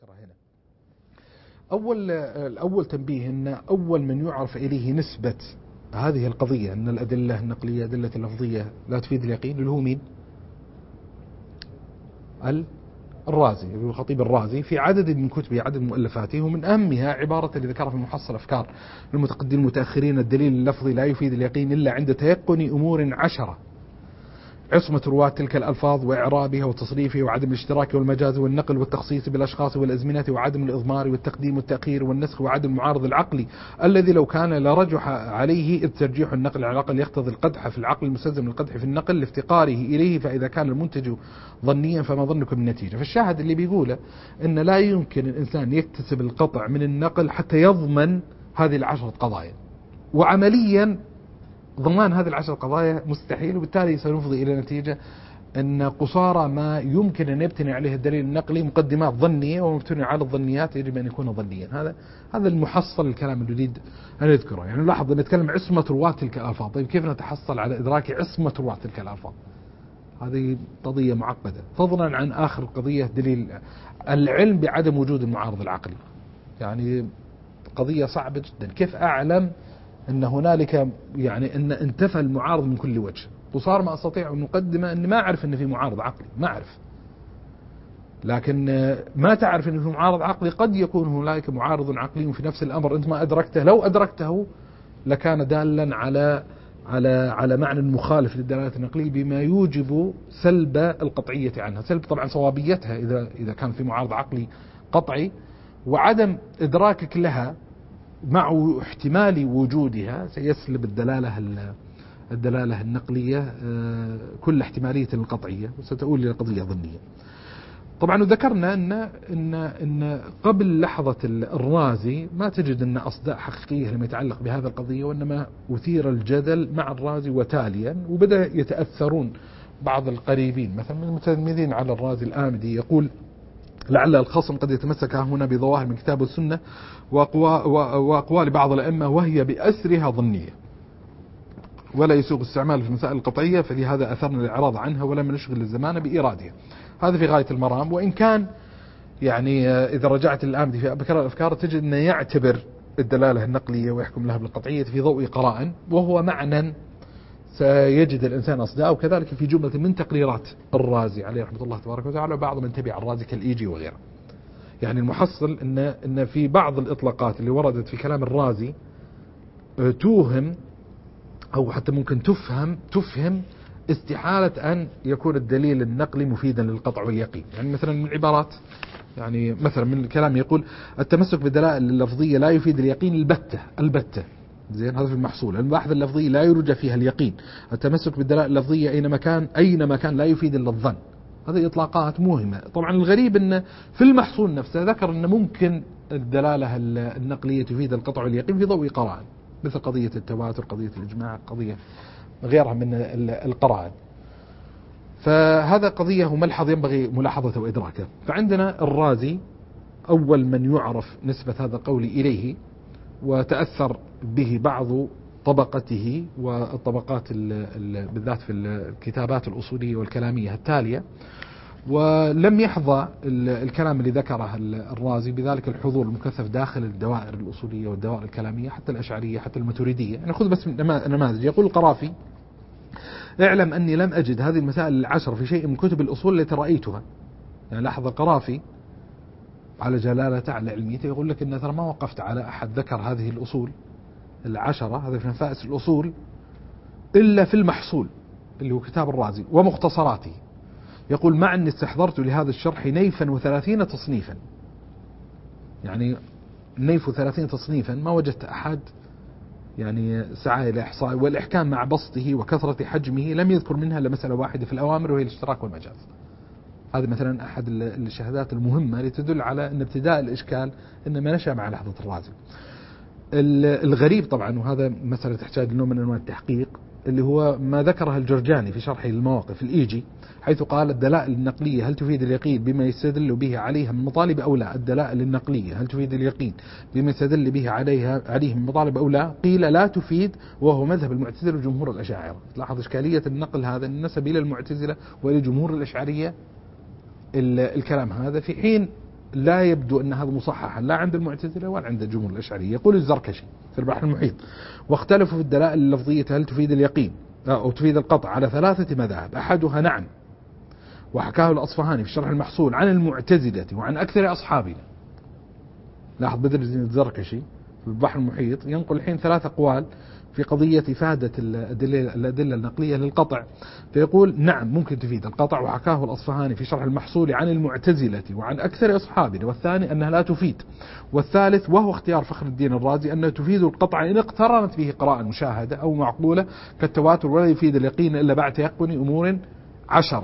أذكرها هنا. الأول تنبيه أن أول من يعرف إليه نسبة هذه القضية أن الأدلة النقلية أدلة اللفظية لا تفيد اليقين، اللي هو مين؟ الرازي، الخطيب الرازي في عدد من كتبه، عدد مؤلفاته، ومن أهمها عبارة اللي ذكرها في محصل أفكار المتقدمين المتأخرين: الدليل اللفظي لا يفيد اليقين إلا عند تيقن أمور 10: عصمة رواة تلك الألفاظ وإعرابها وتصريفها، وعدم الاشتراك والمجاز والنقل والتخصيص بالأشخاص والأزمنة، وعدم الإضمار والتقديم والتأخير والنسخ، وعدم المعارض العقلي الذي لو كان لرجح عليه، إذ ترجيح النقل على العقل يقتضي القدح في العقل المستلزم للقدح في النقل لافتقاره إليه، فإذا كان المنتج ظنيا فما ظنكم بالنتيجة. فالشاهد اللي بيقوله أن لا يمكن الإنسان يكتسب القطع من النقل حتى يضمن هذه ال10 قضايا، وعمليا ضمان هذه ال10 قضايا مستحيل، وبالتالي سنفضي إلى نتيجة أن قصارى ما يمكن أن يبتني عليه الدليل النقلي مقدمات ظنية، ومبتني على الظنيات يجب أن يكون ظنيا. هذا المحصل الكلام اللي نريد أن نذكره. يعني لاحظ نتكلم عصمة رواة تلك الألفاظ، طيب كيف نتحصل على إدراك عصمة رواة تلك الألفاظ؟ هذه قضية معقدة، فضلا عن آخر قضية دليل العلم بعدم وجود المعارض العقلي. يعني قضية صعبة جدا، كيف أعلم أن هنالك يعني أن انتفى المعارض من كل وجه؟ وصار ما أستطيع أن أقدمه أن ما أعرف أن في معارض عقلي، ما أعرف. لكن ما تعرف أن في معارض عقلي، قد يكون هنالك معارض عقلي في نفس الأمر أنت ما أدركته، لو أدركته لكان دالا على معنى مخالف للدلالات النقلية، بما يوجب سلب القطعية عنها، سلب طبعا صوابيتها إذا كان في معارض عقلي قطعي، وعدم إدراكك لها مع احتمال وجودها سيسلب الدلالة النقلية كل احتمالية القطعية، وستؤول إلى قضية ظنية. طبعا ذكرنا إن قبل لحظة الرازي ما تجد أن أصداء حقيقية لما يتعلق بهذا القضية، وإنما أثير الجدل مع الرازي وتاليا، وبدأ يتأثرون بعض القريبين مثلا من المتلمذين على الرازي الآمدي، يقول: لعل الخصم قد يتمسك هنا بظواهر من كتاب السنة وأقوال بعض الأئمة وهي بأسرها ظنية، ولا يسوغ استعمال في المسائل القطعية، فلهذا أثرنا الإعراض عنها ولم نشغل الزمان بإيرادها. هذا في غاية المرام، وإن كان يعني إذا رجعت الآمدي في أبكار الأفكار تجد أنه يعتبر الدلالة النقلية ويحكم لها بالقطعية في ضوء قرائن، وهو معنى سيجد الإنسان أصداء، وكذلك في جملة من تقريرات الرازي عليه رحمة الله تبارك وتعالى، وبعض من تبع الرازي كالإيجي وغيره. يعني المحصل إن في بعض الإطلاقات اللي وردت في كلام الرازي توهم أو حتى ممكن تفهم استحالة أن يكون الدليل النقلي مفيدا للقطع واليقين. يعني مثلا من العبارات، يعني مثلا من الكلام يقول: التمسك بالدلائل اللفظية لا يفيد اليقين البتة. زين، هذا في المحصول. المباحث اللفظية لا يرجى فيها اليقين. التمسك بالدلائل اللفظية أينما كان لا يفيد إلا الظن. هذه إطلاقات موهمة. طبعا الغريب أن في المحصول نفسه ذكر أن ممكن الدلالة النقلية تفيد القطع واليقين في ضوء قرائن، مثل قضية التواتر، قضية الإجماع، قضية غيرها من القرائن. فهذا قضية ملحظ ينبغي ملاحظته وإدراكه. فعندنا الرازي أول من يعرف نسبة هذا القول إليه، وتأثر به بعض طبقته والطبقات بالذات في الكتابات الأصولية والكلامية التالية، ولم يحظى الكلام اللي ذكره الرازي بذلك الحضور المكثف داخل الدوائر الأصولية والدوائر الكلامية، حتى الأشعرية حتى الماتريدية. يعني خذ بس نماذج. يقول القرافي: اعلم أني لم أجد هذه المسائل 10 في شيء من كتب الأصول التي رأيتها. يعني لاحظ القرافي على جلالته على علميته، يقول لك إن ترى ما وقفت على أحد ذكر هذه الأصول 10، هذا في نفائس الأصول، إلا في المحصول اللي هو كتاب الرازي ومختصراته. يقول: مع أني استحضرت لهذا الشرح نيفا و30 تصنيفا. يعني نيف 30 تصنيفا ما وجدت أحد يعني سعى إلى إحصاء والإحكام، مع بسطه وكثرة حجمه لم يذكر منها إلا مسألة واحدة في الأوامر، وهي الاشتراك والمجاز. هذه مثلا أحد الشهادات المهمة اللي تدل على أن ابتداء الإشكال إنما نشأ مع لحظة الرازي. الغريب طبعا، وهذا مسألة تحتاج نوع من أنواع التحقيق، اللي هو ما ذكره الجرجاني في شرحه للمواقف الإيجي، حيث قال: الدلائل النقلية هل تفيد اليقين بما يستدل به عليها من مطالب أو لا؟ الدلائل النقلية هل تفيد اليقين بما يستدل به عليه من مطالب أو لا؟ قيل: لا تفيد، وهو مذهب المعتزلة وجمهور الأشاعرة. لاحظ إشكالية النقل هذا، النسب إلى المعتزلة وإلى جمهور الأشعرية الكلام هذا، في حين لا يبدو أن هذا مصححا لا عند المعتزلة ولا عند الجمهور الأشعري. يقول الزركشي في البحر المحيط: واختلفوا في الدلائل اللفظية هل تفيد اليقين أو تفيد القطع على 3 مذاهب. أحدها نعم، وحكاه الأصفهاني في شرح المحصول عن المعتزلة وعن أكثر أصحابنا. لاحظ بدر الدين الزركشي في البحر المحيط ينقل الحين 3 أقوال في قضية إفادة الأدلة النقلية للقطع، فيقول نعم ممكن تفيد القطع، وحكاه الأصفهاني في شرح المحصول عن المعتزلة وعن أكثر أصحابنا. والثاني أنها لا تفيد. والثالث وهو اختيار فخر الدين الرازي أنها تفيد القطع إن اقترنت به قراءة مشاهدة أو معقولة كالتواتر، ولا يفيد اليقين إلا بعد تيقن أمور 10.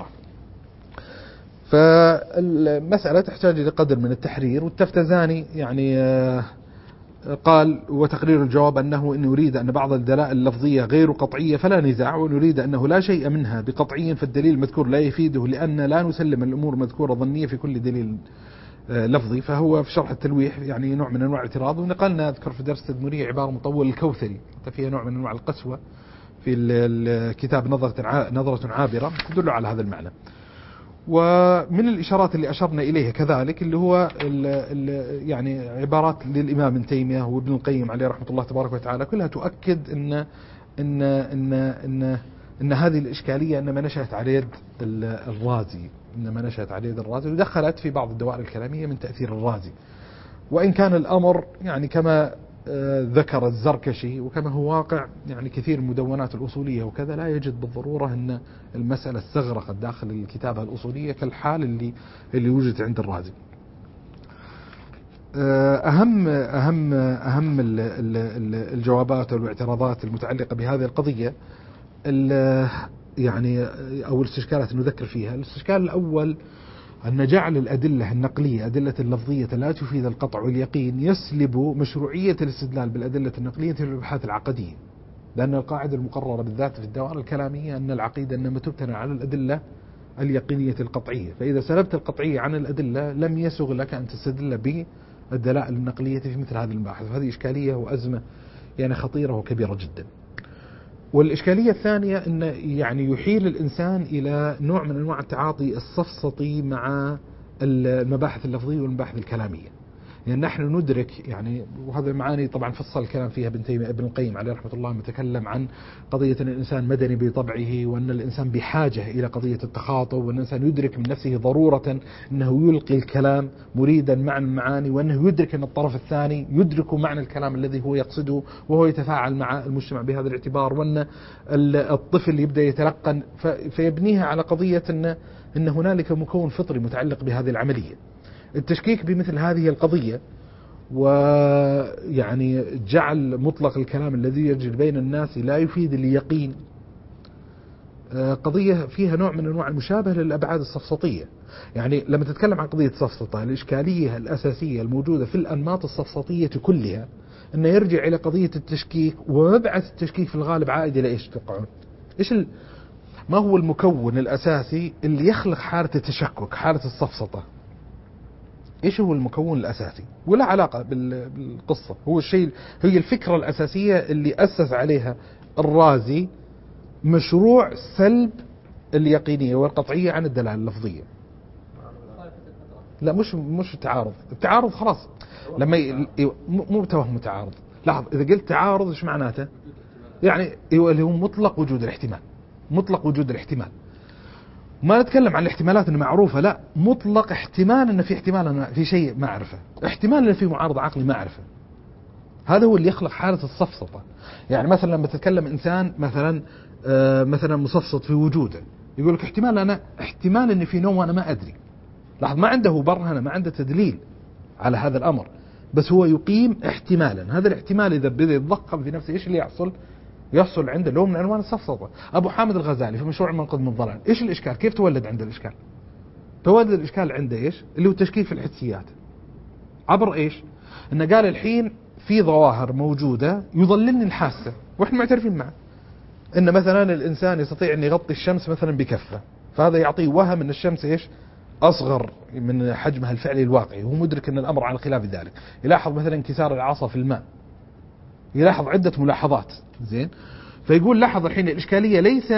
فالمسألة تحتاج إلى قدر من التحرير. والتفتزاني يعني قال: وتقرير الجواب أنه إن يريد أن بعض الدلائل اللفظية غير قطعية فلا نزاع، ونريد أنه لا شيء منها بقطعي فالدليل المذكور لا يفيده، لأن لا نسلم الأمور مذكورة ظنية في كل دليل لفظي. فهو في شرح التلويح يعني نوع من أنواع الاعتراض. ونقلنا أذكر في درس التدمرية عبارة مطول الكوثري فيها نوع من أنواع القسوة في الكتاب نظرة عابرة تدل على هذا المعنى. ومن الإشارات اللي أشرنا إليها كذلك اللي هو يعني عبارات للإمام ابن تيمية وابن القيم عليه رحمة الله تبارك وتعالى، كلها تؤكد إن هذه الإشكالية إنما نشأت على يد الرازي، ودخلت في بعض الدوائر الكلامية من تأثير الرازي. وإن كان الأمر يعني كما ذكر الزركشي وكما هو واقع يعني كثير من المدونات الأصولية وكذا، لا يجد بالضرورة أن المسألة استغرقت داخل الكتابة الأصولية كالحال اللي وجدت عند الرازي. أهم الجوابات والاعتراضات المتعلقة بهذه القضية يعني أو الاستشكالات نذكر فيها. الاستشكال الأول أن جعل الأدلة النقلية أدلة اللفظية لا تفيد القطع واليقين يسلب مشروعية الاستدلال بالأدلة النقلية في الأبحاث العقدية، لأن القاعدة المقررة بالذات في الدوائر الكلامية أن العقيدة إنما تبتنى على الأدلة اليقينية القطعية، فإذا سلبت القطعية عن الأدلة لم يسغ لك أن تستدل بالدلائل النقلية في مثل هذه المباحث. وهذه إشكالية وأزمة يعني خطيرة وكبيرة جدا. والإشكالية الثانية أن يعني يحيل الإنسان إلى نوع من أنواع التعاطي السفسطي مع المباحث اللفظية والمباحث الكلامية. يعني نحن ندرك يعني، وهذا المعاني طبعا فصل الكلام فيها ابن تيمية ابن القيم عليه رحمة الله، متكلم عن قضية أن الإنسان مدني بطبعه، وأن الإنسان بحاجة إلى قضية التخاطب، وأن الإنسان يدرك من نفسه ضرورة أنه يلقي الكلام مريدا معنى المعاني، وأنه يدرك أن الطرف الثاني يدرك معنى الكلام الذي هو يقصده وهو يتفاعل مع المجتمع بهذا الاعتبار، وأن الطفل يبدأ يتلقن فيبنيها على قضية أن هنالك مكون فطري متعلق بهذه العملية. التشكيك بمثل هذه القضية ويعني جعل مطلق الكلام الذي يجري بين الناس لا يفيد اليقين قضية فيها نوع من أنواع المشابهة للأبعاد السفسطية. يعني لما تتكلم عن قضية السفسطة، الإشكالية الأساسية الموجودة في الأنماط السفسطية كلها أنه يرجع إلى قضية التشكيك، ومبعث التشكيك في الغالب عائد إلى إيش تتوقعون؟ ما هو المكون الأساسي اللي يخلق حالة التشكك، حالة السفسطة؟ إيش هو المكون الأساسي؟ ولا علاقة بالقصة، هو الشيء، هي الفكرة الأساسية اللي أسس عليها الرازي مشروع سلب اليقينية والقطعية عن الدلالة اللفظية. لا مش التعارض خلاص لما مو توهم تعارض. لاحظ إذا قلت تعارض إيش معناته؟ يعني اللي هو مطلق وجود الاحتمال. ما نتكلم عن الاحتمالات انه معروفة، لا، مطلق احتمال ان في احتمال أنا في شيء ما اعرفه، احتمال ان في معارضة عقلي ما اعرفه. هذا هو اللي يخلق حالة السفسطة. يعني مثلا لما تتكلم انسان مثلا مصفصط في وجوده، يقول لك احتمال ان في نوم وانا ما ادري. لاحظ ما عنده برهنة، ما عنده تدليل على هذا الامر، بس هو يقيم احتمالا. هذا الاحتمال اذا بدا يتضخم في نفسه ايش اللي يحصل عنده نوع من ألوان السفسطة. أبو حامد الغزالي في مشروع المنقذ من الضلال، إيش الإشكال؟ كيف تولد عنده الإشكال؟ تولد الإشكال عنده إيش؟ اللي هو التشكيك في الحسيات. عبر إيش؟ إنه قال الحين في ظواهر موجودة يضللني الحاسة، وإحنا معترفين معه. إن مثلا الإنسان يستطيع أن يغطي الشمس مثلا بكفة، فهذا يعطيه وهم أن الشمس إيش؟ أصغر من حجمها الفعلي الواقعي، وهو مدرك أن الأمر على خلاف ذلك. يلاحظ مثلا انكسار العصا في الماء، يلاحظ عدة ملاحظات، زين. فيقول لاحظ الحين الإشكالية ليس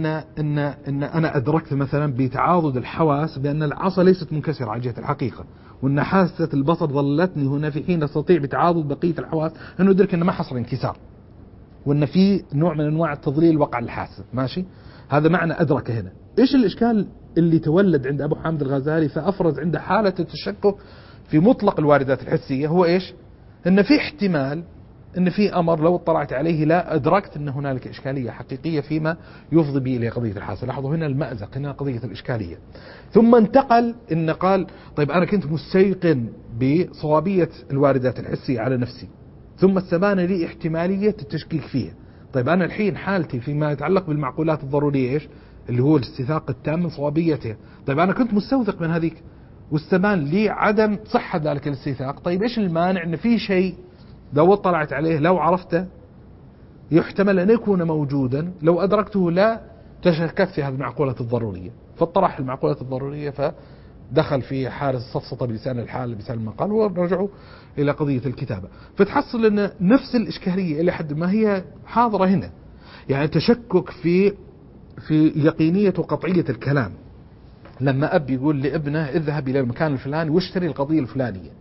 إن أنا أدركت مثلا بتعاضد الحواس بأن العصا ليست منكسرة على جهة الحقيقة، وأن حاسة البصر ظلتني هنا في حين أستطيع بتعاضد بقية الحواس أنه أدرك أن ما حصل انكسار، وأن في نوع من أنواع التضليل وقع الحاسة. ماشي، هذا معنى أدرك هنا. إيش الإشكال اللي تولد عند أبو حامد الغزالي فأفرز عنده حالة التشكك في مطلق الواردات الحسية؟ هو إيش؟ أن في احتمال أن في أمر لو اطلعت عليه لا أدركت أن هنالك إشكالية حقيقية فيما يفضي به إلى قضية الحاسة. لاحظوا هنا المأزق، هنا قضية الإشكالية. ثم انتقل إن قال طيب أنا كنت مستيقن بصوابية الواردات الحسية على نفسي، ثم استبان لي احتمالية التشكيك فيها. طيب أنا الحين حالتي فيما يتعلق بالمعقولات الضرورية إيش؟ اللي هو الاستثاق التام من صوابيتها. طيب أنا كنت مستوثق من هذيك واستبان لي عدم صحة ذلك الاستثاق. طيب إيش المانع أن في شيء لو اطلعت عليه لو عرفته يحتمل أن يكون موجودا، لو أدركته لا تشككت في هذه المعقولات الضرورية، فاطرح المعقولات الضرورية فدخل في حارس السفسطة بلسان الحال بلسان المقال، ورجعوا إلى قضية الكتابة. فتحصل أن نفس الإشكالية إلى حد ما هي حاضرة هنا، يعني تشكك في يقينية وقطعية الكلام. لما أب يقول لابنه اذهب إلى المكان الفلاني واشتري القضية الفلانية،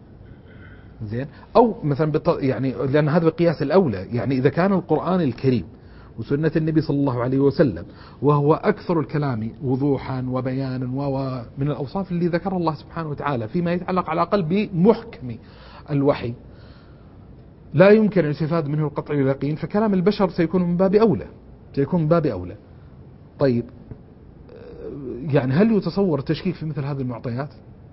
زين، أو مثلا يعني لأن هذا القياس الأولى، يعني إذا كان القرآن الكريم وسنة النبي صلى الله عليه وسلم وهو أكثر الكلام وضوحا وبيانا ومن الأوصاف اللي ذكر الله سبحانه وتعالى فيما يتعلق على الأقل بمحكم الوحي لا يمكن أن يستفاد منه القطع واليقين، فكلام البشر سيكون من باب أولى، سيكون من باب أولى. طيب يعني هل يتصور التشكيك في مثل هذه المعطيات؟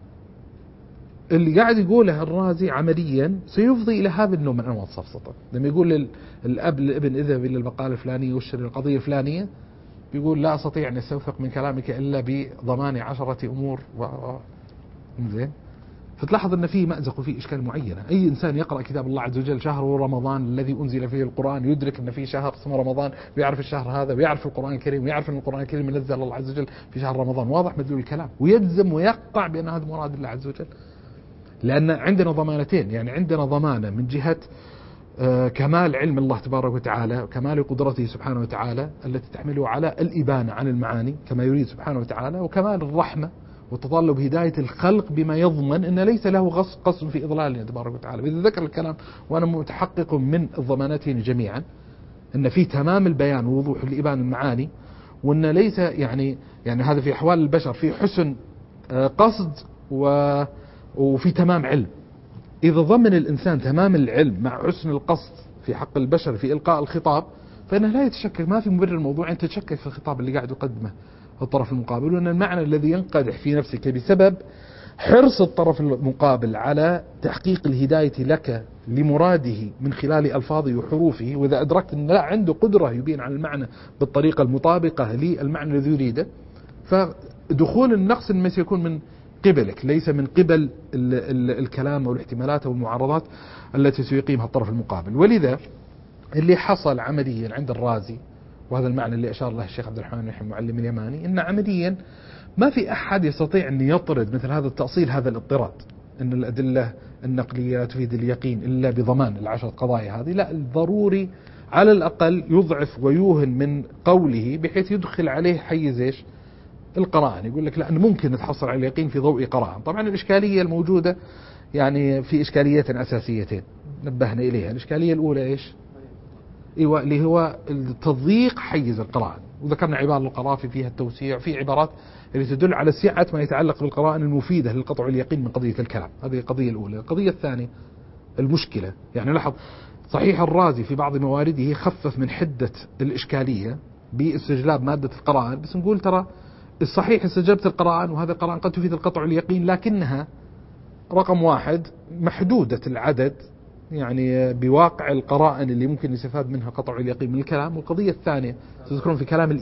اللي قاعد يقوله الرازي عمليا سيفضي إلى هذا النوع من أنواع السفسطة. لما يقول الأب للابن اذهب إلى البقالة الفلانية واشتري القضية الفلانية، بيقول لا أستطيع أن أستوثق من كلامك إلا بضمان 10 أمور زين. فتلاحظ أن فيه مأزق وفيه إشكال معينة. أي إنسان يقرأ كتاب الله عز وجل شهر رمضان الذي أنزل فيه القرآن يدرك أن فيه شهر اسمه رمضان، ويعرف الشهر هذا ويعرف القرآن الكريم ويعرف أن القرآن الكريم منزل الله عز وجل في شهر رمضان، واضح مدلول الكلام، ويجزم ويقطع بأن هذا مراد الله عز وجل. لأن عندنا ضمانتين، يعني عندنا ضمانة من جهة كمال علم الله تبارك وتعالى وكمال قدرته سبحانه وتعالى التي تحمله على الإبانة عن المعاني كما يريد سبحانه وتعالى، وكمال الرحمة وتطلب هداية الخلق بما يضمن أن ليس له قصد في إضلاله تبارك وتعالى. إذا ذكر الكلام وأنا متحقق من الضمانتين جميعا أن في تمام البيان ووضوح الإبانة المعاني، وأن ليس يعني هذا في أحوال البشر في حسن قصد وفي تمام علم. إذا ضمن الإنسان تمام العلم مع حسن القصد في حق البشر في إلقاء الخطاب، فإنه لا يتشكك، ما في مبرر الموضوع أن تتشكك في الخطاب اللي قاعد يقدمه الطرف المقابل، وأن المعنى الذي ينقدح في نفسك بسبب حرص الطرف المقابل على تحقيق الهداية لك لمراده من خلال ألفاظه وحروفه، وإذا أدركت أن لا عنده قدرة يبين عن المعنى بالطريقة المطابقة للمعنى الذي يريده، فدخول النقص ما سيكون من قبلك ليس من قبل الكلام أو الاحتمالات أو المعارضات التي سيقيمها الطرف المقابل. ولذا اللي حصل عمليا عند الرازي، وهذا المعنى اللي أشار له الشيخ عبد الرحمن بن المعلم اليماني، إن عمليا ما في أحد يستطيع أن يطرد مثل هذا التأصيل، هذا الاضطراد أن الأدلة النقلية لا تفيد اليقين إلا بضمان العشر قضايا هذه. لا، الضروري على الأقل يضعف ويوهن من قوله بحيث يدخل عليه حيز إيش؟ القراءة. يقول لك لا، أنه ممكن نتحصل على اليقين في ضوء قراءة. طبعا الإشكالية الموجودة يعني في إشكاليتين أساسيتين نبهنا إليها. الإشكالية الأولى إيش؟ إيوه، اللي هو تضييق حيز القراءة، وذكرنا عبارة القرافي فيها التوسيع، في عبارات اللي تدل على سعة ما يتعلق بالقراءة المفيدة للقطع واليقين من قضية الكلام. هذه القضية الأولى. القضية الثانية المشكلة، يعني لاحظ صحيح الرازي في بعض موارده خفف من حدة الإشكالية باستجلاب مادة القرآن، بس نقول ترى الصحيح استجابة القرآن، وهذا القرآن قد تفيد القطع واليقين، لكنها رقم واحد محدودة العدد يعني بواقع القرائن اللي ممكن يستفاد منها قطع اليقين من الكلام. والقضية الثانية تذكرون في كلام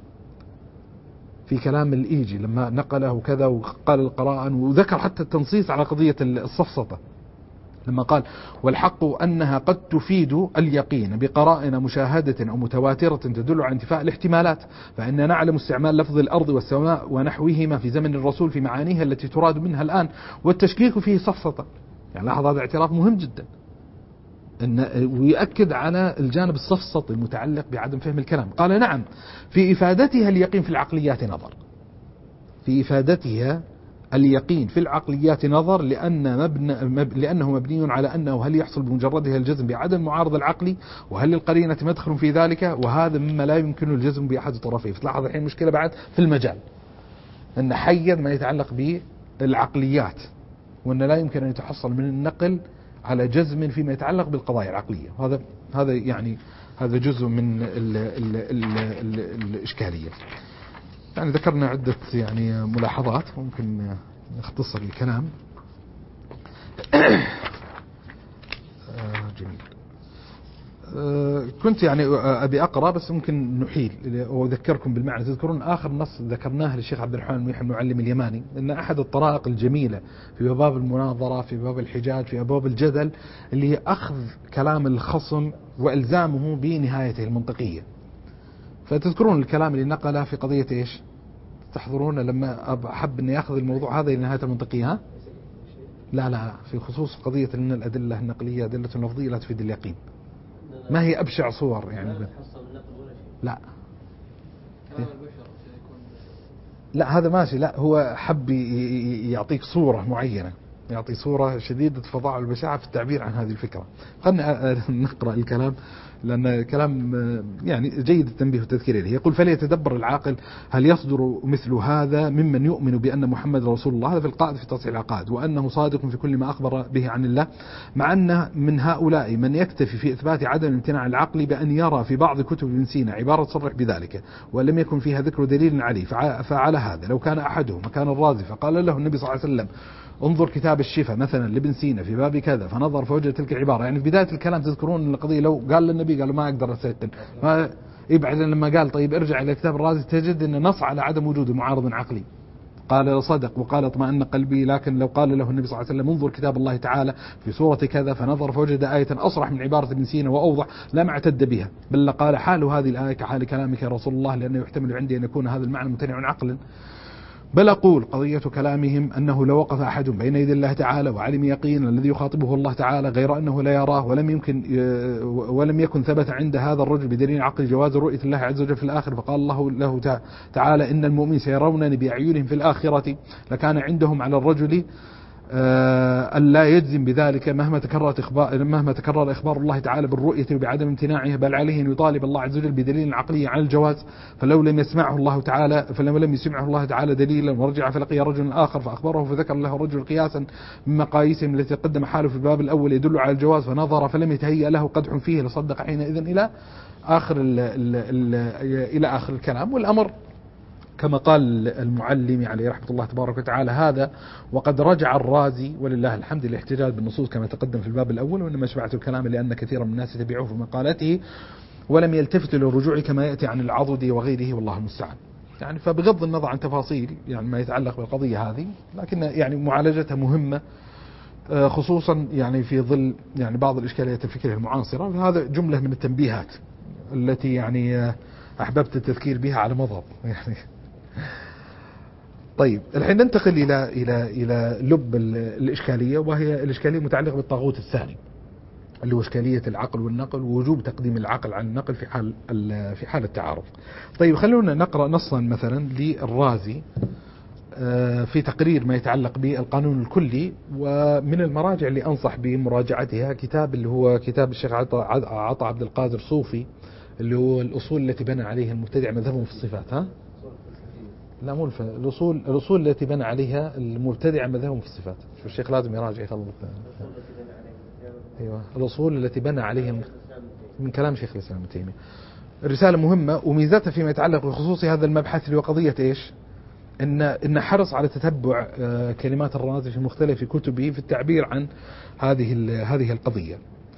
الإيجي لما نقله كذا وقال القرائن، وذكر حتى التنصيص على قضية السفسطة لما قال والحق أنها قد تفيد اليقين بقرائن مشاهدة أو متواترة تدل على انتفاء الاحتمالات، فإن نعلم استعمال لفظ الأرض والسماء ونحوهما في زمن الرسول في معانيها التي تراد منها الآن، والتشكيك فيه سفسطة. يعني لاحظ هذا اعتراف مهم جدا، ويؤكد على الجانب السفسطي المتعلق بعدم فهم الكلام. قال نعم، في إفادتها اليقين في العقليات نظر، في إفادتها اليقين في العقليات نظر، لأنه مبني على أنه هل يحصل بمجردها الجزم بعدم المعارضة العقلي، وهل القرينة مدخل في ذلك، وهذا مما لا يمكن الجزم بأحد الطرفين. فتلاحظ الحين مشكلة بعد في المجال، أن حيز ما يتعلق بالعقليات، وأن لا يمكن أن يتحصل من النقل على جزم فيما يتعلق بالقضايا العقلية. هذا يعني هذا جزء من الإشكالية. يعني ذكرنا عدة يعني ملاحظات ممكن نختصر الكلام. جميل. كنت يعني أبي أقرأ بس ممكن نحيل وأذكركم بالمعنى. تذكرون آخر نص ذكرناه للشيخ عبد الرحمن المليح المعلم اليماني، أن أحد الطرائق الجميلة في باب المناظرة، في باب الحجاج، في باب الجدل، اللي هي أخذ كلام الخصم وإلزامه بنهايته المنطقية. فتذكرون الكلام اللي نقله في قضية إيش؟ تحضرون لما أحب أن يأخذ الموضوع هذا لنهاية المنطقية؟ ها؟ لا في خصوص قضية أن الأدلة النقلية أدلة لفظية لا تفيد اليقين. ما هي أبشع صور يعني؟ لا هذا ماشي. لا هو حب يعطيك صورة معينة، يعطي صورة شديدة فظاع البشاعة في التعبير عن هذه الفكرة. خلنا نقرأ الكلام لأن كلام يعني جيد التنبيه والتذكير إليه. يقول: فليتدبر العاقل هل يصدر مثل هذا ممن يؤمن بأن محمد رسول الله، هذا في القاعدة في تصحيح العقائد، وأنه صادق في كل ما أخبر به عن الله، مع أن من هؤلاء من يكتفي في إثبات عدم الامتناع العقلي بأن يرى في بعض كتب ابن سينا عبارة تصرح بذلك ولم يكن فيها ذكر دليل عليه. فعلى هذا لو كان أحدهم مكان الرازي فقال له النبي صلى الله عليه وسلم: انظر كتاب الشفاء مثلا لابن سينا في باب كذا، فنظر فوجد تلك العبارة. يعني في بداية الكلام تذكرون القضية لو قال للنبي قال له ما أقدر أسيتن، ما يبعد لما قال طيب ارجع إلى كتاب الرازي تجد أن نص على عدم وجود معارض عقلي. قال صدق وقال اطمأن قلبي، لكن لو قال له النبي صلى الله عليه وسلم: انظر كتاب الله تعالى في سورة كذا، فنظر فوجد آية أصرح من عبارة ابن سينا وأوضح، لم اعتد بها، بل قال حال هذه الآية كحال كلامك يا رسول الله، لأنه يحتمل عندي أن يكون هذا المعنى ممتنع عقلا. بل أقول قضية كلامهم أنه لو وقف أحد بين يدي الله تعالى وعلم يقينا الذي يخاطبه الله تعالى غير أنه لا يراه، ولم يكن ثبت عند هذا الرجل بدليل عقل جواز رؤية الله عز وجل في الآخر، فقال الله له تعالى: إن المؤمنين سيرونني بأعينهم في الآخرة، لكان عندهم على الرجل ألا يجزم بذلك مهما تكرر إخبار الله تعالى بالرؤية وبعدم امتناعها، بل عليه أن يطالب الله عز وجل بدليل عقلي على الجواز. فلو لم يسمعه الله تعالى دليلا ورجع فلقي رجل آخر فأخبره فذكر له الرجل قياسا من مقاييسهم التي قدم حاله في الباب الأول يدل على الجواز، فنظر فلم يتهيأ له قدح فيه لصدق حينئذ إلى آخر الكلام. والأمر كما قال المعلم عليه رحمة الله تبارك وتعالى هذا، وقد رجع الرازي ولله الحمد للاحتجاج بالنصوص كما تقدم في الباب الأول، وإنما شبعت الكلام لأن كثيرا من الناس يتبعوه في مقالته ولم يلتفت للرجوع كما يأتي عن العضد وغيره، والله المستعان. يعني فبغض النظر عن تفاصيل يعني ما يتعلق بالقضية هذه، لكن يعني معالجتها مهمة، خصوصا يعني في ظل يعني بعض الإشكاليات الفكرية المعاصرة. وهذا جملة من التنبيهات التي يعني أحببت التذكير بها على مضض يعني. طيب الحين ننتقل إلى لب الإشكالية، وهي الإشكالية المتعلقة بالطاغوت الثاني، اللي هو إشكالية العقل والنقل، ووجوب تقديم العقل على النقل في حال التعارض. طيب خلونا نقرأ نصا مثلا للرازي في تقرير ما يتعلق بالقانون الكلي، ومن المراجع اللي أنصح بمراجعتها كتاب اللي هو كتاب الشيخ عطا عبد القادر صوفي، اللي هو الأصول التي بنى عليها المبتدع مذهبهم في الصفات. ها؟ لا مو الأصول التي بنى عليها المبتدع مذهبهم في الصفات. شو الشيخ لازم يراجع يخلص. أيوة الأصول التي بنى عليها من كلام شيخ الإسلام ابن تيمية. الرسالة مهمة، وميزتها فيما يتعلق بخصوص هذا المبحث اللي هو قضية إيش؟ إن حرص على تتبع كلمات الرازي في مختلف كتبه في التعبير عن هذه القضية.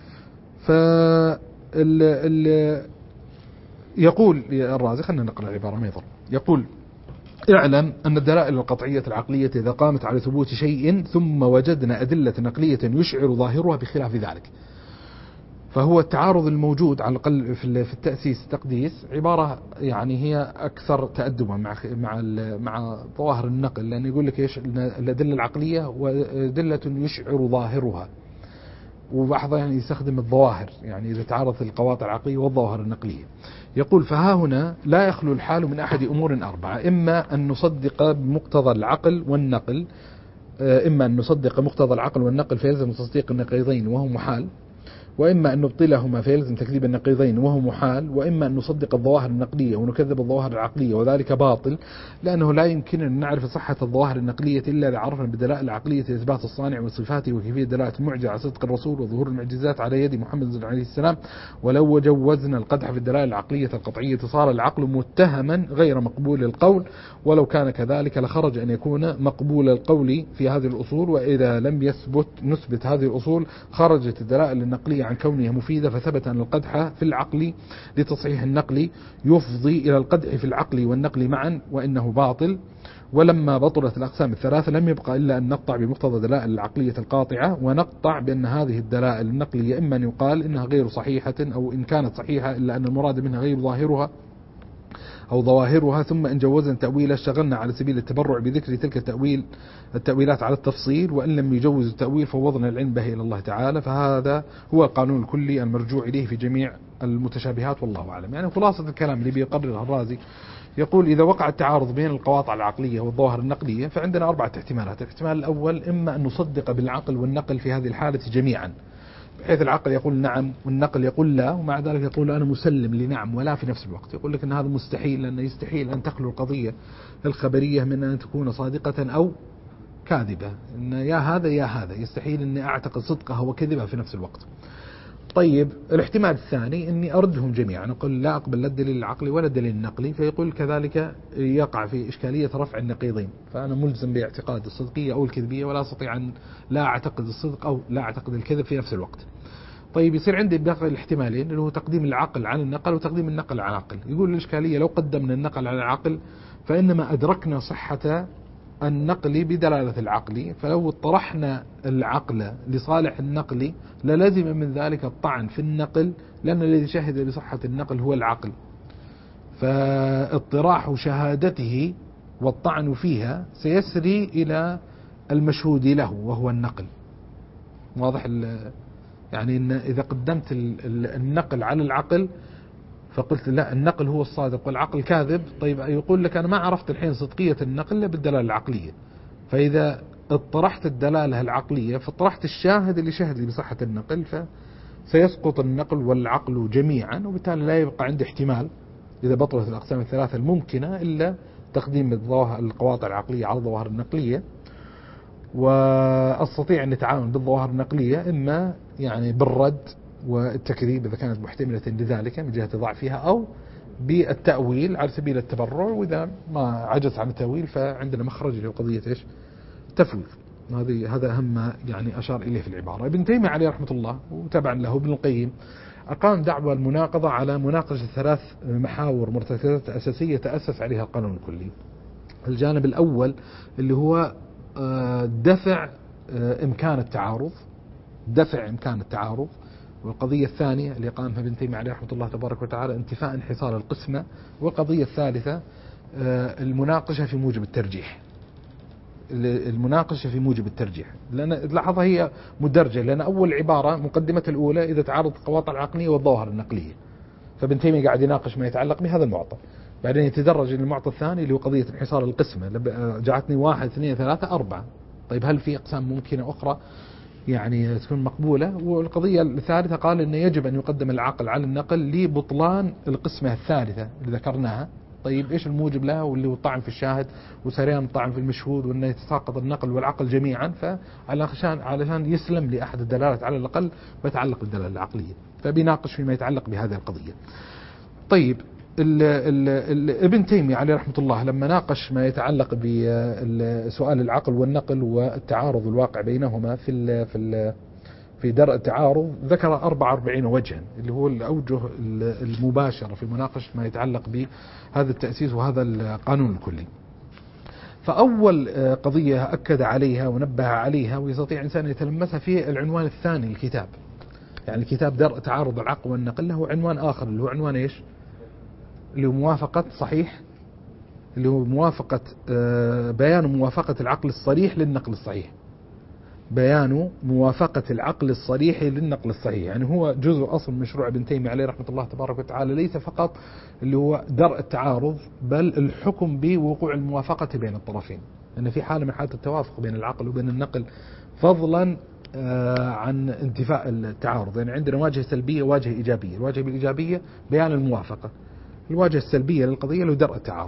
يقول الرازي، خلينا نقرأ العبارة ما يضر. يقول: اعلم أن الدلائل القطعية العقلية إذا قامت على ثبوت شيء ثم وجدنا أدلة نقلية يشعر ظاهرها بخلاف ذلك، فهو التعارض الموجود على الأقل في التأسيس التقديس عبارة يعني هي أكثر تأدبا مع ظواهر النقل، لأن يقول لك إيش الأدلة العقلية وأدلة يشعر ظاهرها، وبعض يعني يستخدم الظواهر، يعني إذا تعارضت القواطع العقلية والظواهر النقلية. يقول فها هنا لا يخلو الحال من أحد أمور أربعة: إما أن نصدق بمقتضى العقل والنقل، إما أن نصدق مقتضى العقل والنقل فيلزم تصديق النقيضين وهو محال، وإما أن نبطلهما فيلزم تكذيب النقيضين وهو محال، وإما أن نصدق الظواهر النقلية ونكذب الظواهر العقلية وذلك باطل، لأنه لا يمكن أن نعرف صحة الظواهر النقلية إلا إذا عرفنا بالدلائل العقلية إثبات الصانع وصفاته وكيفية دلالة المعجزة على صدق الرسول وظهور المعجزات على يد محمد عليه السلام. ولو جوزنا القدح في الدلائل العقلية القطعية صار العقل متهما غير مقبول القول، ولو كان كذلك لخرج أن يكون مقبول القول في هذه الأصول، وإذا لم نثبت هذه الأصول خرجت الدلائل النقلية عن كونها مفيدة، فثبت أن القدح في العقل لتصحيح النقل يفضي إلى القدح في العقل والنقل معا وإنه باطل. ولما بطلت الأقسام الثلاثة لم يبقى إلا أن نقطع بمقتضى الدلائل العقلية القاطعة، ونقطع بأن هذه الدلائل النقلية إما أن يقال إنها غير صحيحة، أو إن كانت صحيحة إلا أن المراد منها غير ظاهرها أو ظواهرها، ثم إن جوزنا تأويل اشتغلنا على سبيل التبرع بذكر تلك التأويلات على التفصيل، وإن لم يجوز التأويل فوضنا العلم به إلى الله تعالى. فهذا هو القانون الكلي المرجوع إليه في جميع المتشابهات والله أعلم. يعني خلاصة الكلام اللي بيقرره الرازي، يقول إذا وقع التعارض بين القواطع العقلية والظواهر النقلية فعندنا 4 احتمالات. الاحتمال الأول إما أن نصدق بالعقل والنقل في هذه الحالة جميعا، بحيث العقل يقول نعم والنقل يقول لا، ومع ذلك يقول أنا مسلم لنعم ولا في نفس الوقت. يقول لك أن هذا مستحيل، لأنه يستحيل أن تخلو القضية الخبرية من أن تكون صادقة أو كاذبة، إن يا هذا يا هذا، يستحيل أني أعتقد صدقها وكذبها في نفس الوقت. طيب الاحتمال الثاني أني أردهم جميعا، أقول لا أقبل لا الدليل العقلي ولا الدليل النقلي، فيقول كذلك يقع في إشكالية رفع النقيضين، فأنا ملزم باعتقاد الصدقية أو الكذبية ولا أستطيع أن لا أعتقد الصدق أو لا أعتقد الكذب في نفس الوقت. طيب يصير عندي باقي الاحتمالين اللي هو تقديم العقل على النقل وتقديم النقل على العقل. يقول الإشكالية لو قدمنا النقل على العقل فإنما أدركنا صحة النقل بدلالة العقل، فلو طرحنا العقل لصالح النقل للزم من ذلك الطعن في النقل، لأن الذي شهد بصحة النقل هو العقل، فاطراح شهادته والطعن فيها سيسري إلى المشهود له وهو النقل. واضح؟ يعني إن إذا قدمت النقل على العقل فقلت لا النقل هو الصادق والعقل كاذب، طيب يقول لك أنا ما عرفت الحين صدقية النقل إلا بالدلالة العقلية، فإذا اطرحت الدلالة العقلية فاطرحت الشاهد اللي شهد لي بصحة النقل، فسيسقط النقل والعقل جميعا، وبالتالي لا يبقى عندي احتمال إذا بطلت الأقسام الثلاثة الممكنة إلا تقديم القواطع العقلية على الظواهر النقلية. وأستطيع أن نتعامل بالظواهر النقلية إما يعني بالرد والتكذيب إذا كانت محتملة لذلك من جهة ضعفها، أو بالتأويل على سبيل التبرع، وإذا ما عجز عن التأويل فعندنا مخرج لقضية إيش؟ تفويض. هذا أهم ما يعني أشار إليه في العبارة. ابن تيمية عليه رحمة الله وتبعا له ابن القيم أقام دعوة المناقضة على مناقشة 3 محاور مرتكزات أساسية تأسس عليها القانون الكلي. الجانب الأول اللي هو دفع إمكان التعارض، والقضية الثانية اللي قامها ابن تيمية عليه رحمة الله تبارك وتعالى انتفاء انحصار القسمة، والقضية الثالثة المناقشة في موجب الترجيح. لأن لاحظها هي مدرجة، لأن أول عبارة مقدمة الأولى إذا تعارض القواطع العقلية والظواهر النقلية، فابن تيمية قاعد يناقش ما يتعلق بهذا المعطى، بعدين يتدرج للمعطى الثاني اللي هو قضية انحصار القسمة، جعتني 1 2 3 4. طيب هل في أقسام ممكنة أخرى يعني تكون مقبولة؟ والقضية الثالثة قال إنه يجب أن يقدم العقل على النقل لبطلان القسمة الثالثة اللي ذكرناها. طيب إيش الموجب لها؟ واللي هو الطعن في الشاهد وسريان الطعن في المشهود، وأنه يتساقط النقل والعقل جميعا، علشان يسلم لأحد الدلالات على الأقل ويتعلق بالدلالة العقلية، فبيناقش فيما يتعلق بهذه القضية. طيب ابن تيمية عليه رحمة الله لما ناقش ما يتعلق بسؤال العقل والنقل والتعارض الواقع بينهما في درء التعارض، ذكر 44 وجها اللي هو الأوجه المباشرة في مناقشة ما يتعلق بهذا التأسيس وهذا القانون الكلي. فأول قضية أكد عليها ونبه عليها ويستطيع إنسان يتلمسها في العنوان الثاني الكتاب، يعني الكتاب درء تعارض العقل والنقل له عنوان آخر اللي هو عنوان إيش؟ اللي هو موافقة صحيح، اللي هو موافقة بيان موافقة العقل الصريح للنقل الصحيح. بيان موافقة العقل الصريح للنقل الصحيح. يعني هو جزء أصل مشروع ابن تيمية عليه رحمة الله تبارك وتعالى ليس فقط اللي هو درء التعارض، بل الحكم بوقوع الموافقة بين الطرفين، أن في حالة من حالة التوافق بين العقل وبين النقل، فضلا عن انتفاء التعارض. يعني عندنا واجهة سلبية وواجهة إيجابية. الواجهة الإيجابية بيان الموافقة، الواجهة السلبية للقضية له درء التعارض.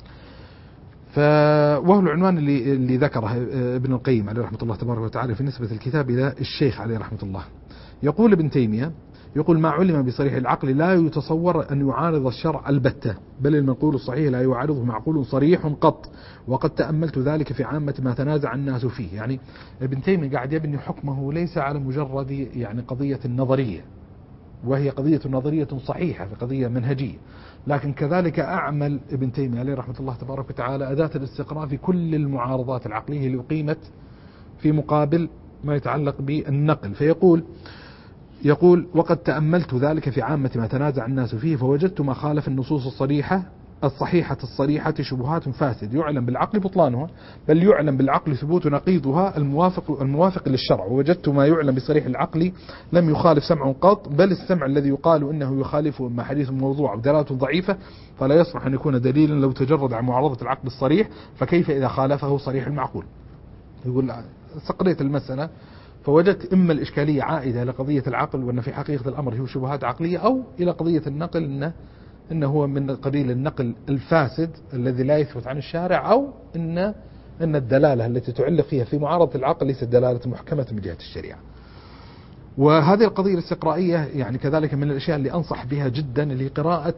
وهو العنوان اللي ذكره ابن القيم عليه رحمة الله تبارك وتعالى في نسبة الكتاب إلى الشيخ عليه رحمة الله. يقول ابن تيمية، يقول: ما علم بصريح العقل لا يتصور أن يعارض الشرع البتة، بل المنقول الصحيح لا يعارضه معقول صريح قط، وقد تأملت ذلك في عامة ما تنازع الناس فيه. يعني ابن تيمية قاعد يبني حكمه ليس على مجرد يعني قضية النظرية، وهي قضية نظرية صحيحة في قضية منهجية، لكن كذلك أعمل ابن تيمية عليه رحمة الله تبارك وتعالى أداة الاستقراء في كل المعارضات العقلية اللي أقيمت في مقابل ما يتعلق بالنقل. يقول: وقد تأملت ذلك في عامة ما تنازع الناس فيه، فوجدت ما خالف النصوص الصحيحة الصريحة شبهات فاسد يعلم بالعقل بطلانها، بل يعلم بالعقل ثبوت نقيضها الموافق للشرع. ووجدت ما يعلم بصريح العقل لم يخالف سمع قط، بل السمع الذي يقال إنه يخالف إما حديث موضوع أو دلالة ضعيفة فلا يصلح أن يكون دليلا لو تجرد عن معارضة العقل الصريح، فكيف إذا خالفه صريح المعقول. يقول: استقريت المسألة فوجدت إما الإشكالية عائدة لقضية العقل وأن في حقيقة الأمر هو شبهات عقلية، أو إلى قضية النقل إنه هو من قبيل النقل الفاسد الذي لا يثبت عن الشارع، أو إن الدلالة التي تعلق فيها في معارضة العقل ليست دلالة محكمة من جهة الشريعة. وهذه القضية الاستقرائية يعني كذلك من الأشياء اللي أنصح بها جدا اللي قراءة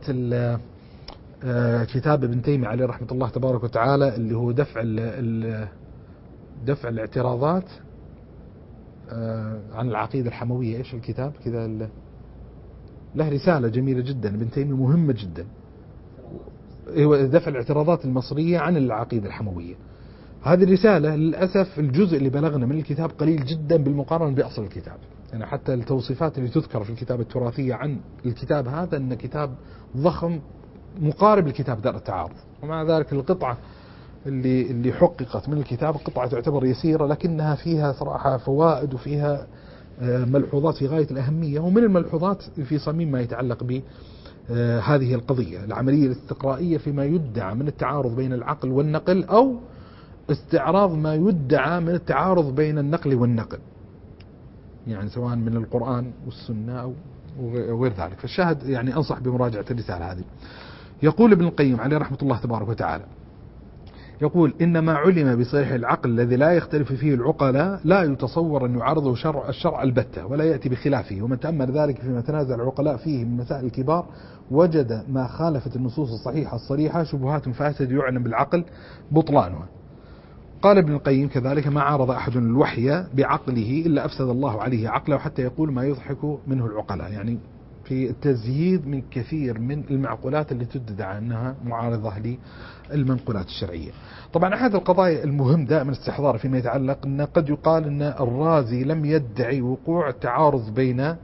كتاب ابن تيمية عليه رحمة الله تبارك وتعالى اللي هو دفع الاعتراضات عن العقيدة الحموية. إيش الكتاب كذا؟ له رسالة جميلة جدا ابن تيمية مهمة جدا، دفع الاعتراضات المصرية عن العقيدة الحموية. هذه الرسالة للأسف الجزء اللي بلغنا من الكتاب قليل جدا بالمقارنة بأصل الكتاب. يعني حتى التوصيفات اللي تذكر في الكتاب التراثية عن الكتاب هذا أن كتاب ضخم مقارب لكتاب درء التعارض، ومع ذلك القطعة اللي حققت من الكتاب قطعة تعتبر يسيرة، لكنها فيها صراحة فوائد وفيها ملحوظات في غاية الأهمية. ومن الملحوظات في صميم ما يتعلق بهذه القضية العملية الاستقرائية فيما يدعى من التعارض بين العقل والنقل، أو استعراض ما يدعى من التعارض بين النقل والنقل، يعني سواء من القرآن والسنة أو غير ذلك. فالشاهد يعني أنصح بمراجعة الرسالة هذه. يقول ابن القيم عليه رحمة الله تبارك وتعالى، يقول: إنما علم بصريح العقل الذي لا يختلف فيه العقلاء لا يتصور أن يعارضه الشرع البتة ولا يأتي بخلافه. ومن تأمل ذلك فيما تنازع العقلاء فيه من مسائل الكبار وجد ما خالفت النصوص الصحيحة الصريحة شبهات فاسد يعلم بالعقل بطلانها. قال ابن القيم كذلك: ما عارض أحد الوحي بعقله إلا أفسد الله عليه عقله، حتى يقول ما يضحك منه العقلاء. يعني في التزييد من كثير من المعقولات اللي تدعى أنها معارضة للمنقولات الشرعية. طبعا أحد القضايا المهم دائما استحضار فيما يتعلق أن قد يقال أن الرازي لم يدعي وقوع تعارض بين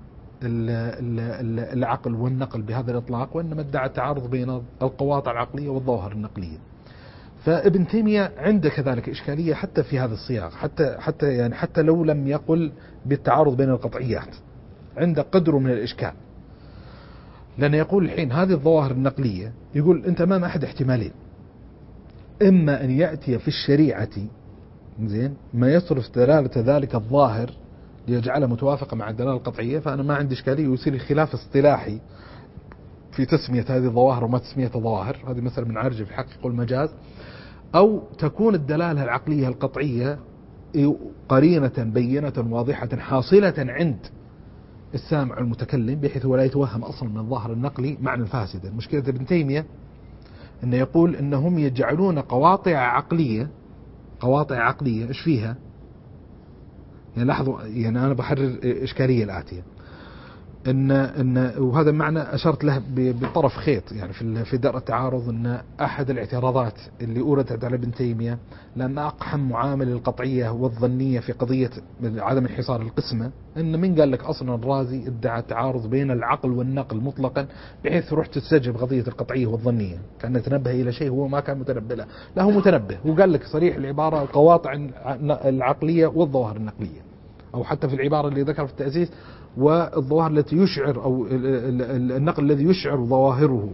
العقل والنقل بهذا الإطلاق، وإنما ادعى تعارض بين القواطع العقلية والظواهر النقلية. فابن تيمية عنده كذلك إشكالية حتى في هذا السياق، حتى لو لم يقل بالتعارض بين القطعيات عنده قدر من الإشكال، لأنه يقول الحين هذه الظواهر النقلية، يقول أنت أمام أحد احتمالين: إما أن يأتي في الشريعة زين ما يصرف دلالة ذلك الظاهر ليجعله متوافقة مع الدلالة القطعية، فأنا ما عندي إشكالية ويصير خلاف اصطلاحي في تسمية هذه الظواهر وما تسمية ظواهر، هذه مثلا من عرج في حقيقة المجاز. أو تكون الدلالة العقلية القطعية قرينة بينة واضحة حاصلة عند السامع المتكلم بحيث ولا يتوهم أصلا من الظاهر النقلي معنى الفاسدة. مشكلة ابن تيمية أنه يقول أنهم يجعلون قواطع عقلية إيش فيها؟ يعني لاحظوا، يعني أنا بحرر إشكالية الآتية: ان وهذا معنى اشرت له بطرف خيط يعني في درء التعارض، ان احد الاعتراضات اللي اوردت على ابن تيميه لان اقحم معامل القطعيه والظنيه في قضيه عدم انحصار القسمه، ان من قال لك اصلا الرازي ادعى تعارض بين العقل والنقل مطلقا بحيث رحت تستجب قضيه القطعيه والظنيه، كان تنبه الى شيء هو ما كان متنبه له، لا هو متنبه وقال لك صريح العباره القواطع العقليه والظواهر النقليه، او حتى في العباره اللي ذكر في التاسيس والظواهر التي يشعر أو النقل الذي يشعر ظواهره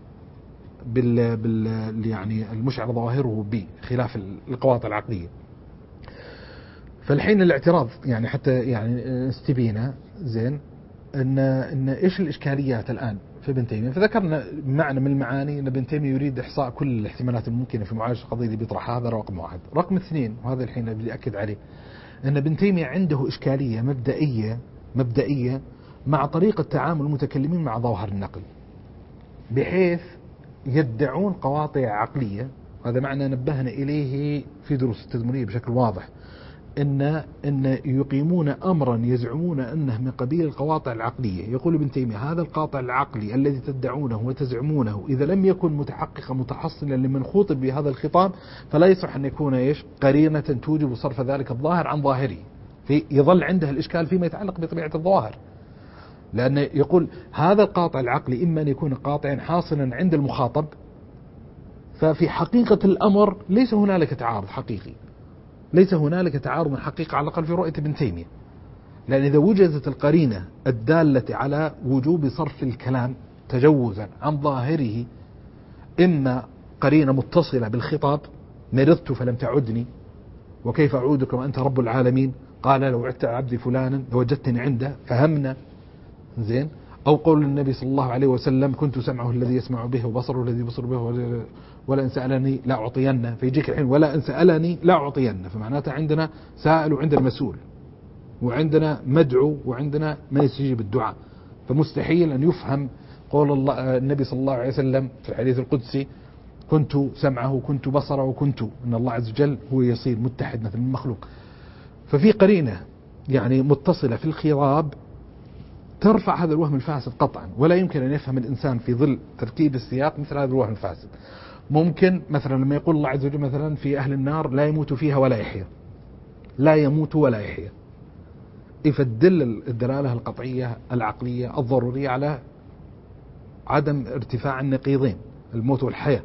يعني المشعر ظواهره بخلاف القواطع العقلية. فالحين الاعتراض يعني حتى يعني استبينا زين ان ايش الاشكاليات الان في ابن تيمية. فذكرنا معنى من المعاني ان ابن تيمية يريد احصاء كل الاحتمالات الممكنة في معالجة القضية اللي بيطرحها، هذا رقم واحد. رقم اثنين وهذا الحين بدي اكد عليه، ان ابن تيمية عنده اشكالية مبدئية مع طريقة تعامل المتكلمين مع ظواهر النقل، بحيث يدعون قواطع عقلية. هذا معنى نبهنا إليه في دروس التدمرية بشكل واضح، إن يقيمون أمرا يزعمون أنه من قبيل القواطع العقلية. يقول ابن تيمية هذا القاطع العقلي الذي تدعونه وتزعمونه إذا لم يكن متحققا متحصلا لمن خوطب بهذا الخطاب فلا يصح أن يكون قرينة توجب صرف ذلك الظاهر عن ظاهره، يظل عنده الإشكال فيما يتعلق بطبيعة الظواهر. لأن يقول هذا القاطع العقلي إما أن يكون قاطعا حاصلا عند المخاطب، ففي حقيقة الأمر ليس هنالك تعارض حقيقي، ليس هنالك تعارض حقيقي على الأقل في رؤية ابن تيمية. لأن إذا وجدت القرينة الدالة على وجوب صرف الكلام تجوزا عن ظاهره، إما قرينة متصلة بالخطاب مرضت فلم تعدني وكيف أعودك وأنت رب العالمين، قال لو عدت عبدي فلانا لوجدتني عنده فهمنا زين، أو قول النبي صلى الله عليه وسلم كنت سمعه الذي يسمع به وبصره الذي يبصر به ولا إن سألني لا أعطينه، فيجيك الحين ولا إن سألني لا أعطينه، فمعناته عندنا سائل وعندنا مسؤول وعندنا مدعو وعندنا ما يستجيب الدعاء، فمستحيل أن يفهم قول الله النبي صلى الله عليه وسلم في الحديث القدسي كنت سمعه وكنت بصره وكنت، إن الله عز وجل هو يصير متحد مثل المخلوق. ففي قرينة يعني متصلة في الخطاب ترفع هذا الوهم الفاسد قطعا، ولا يمكن أن يفهم الإنسان في ظل تركيب السياق مثل هذا الوهم الفاسد. ممكن مثلا لما يقول الله عز وجل مثلا في أهل النار لا يموت فيها ولا يحيا، لا يموت ولا يحيا، يفدل الدلالة القطعية العقلية الضرورية على عدم ارتفاع النقيضين الموت والحياة.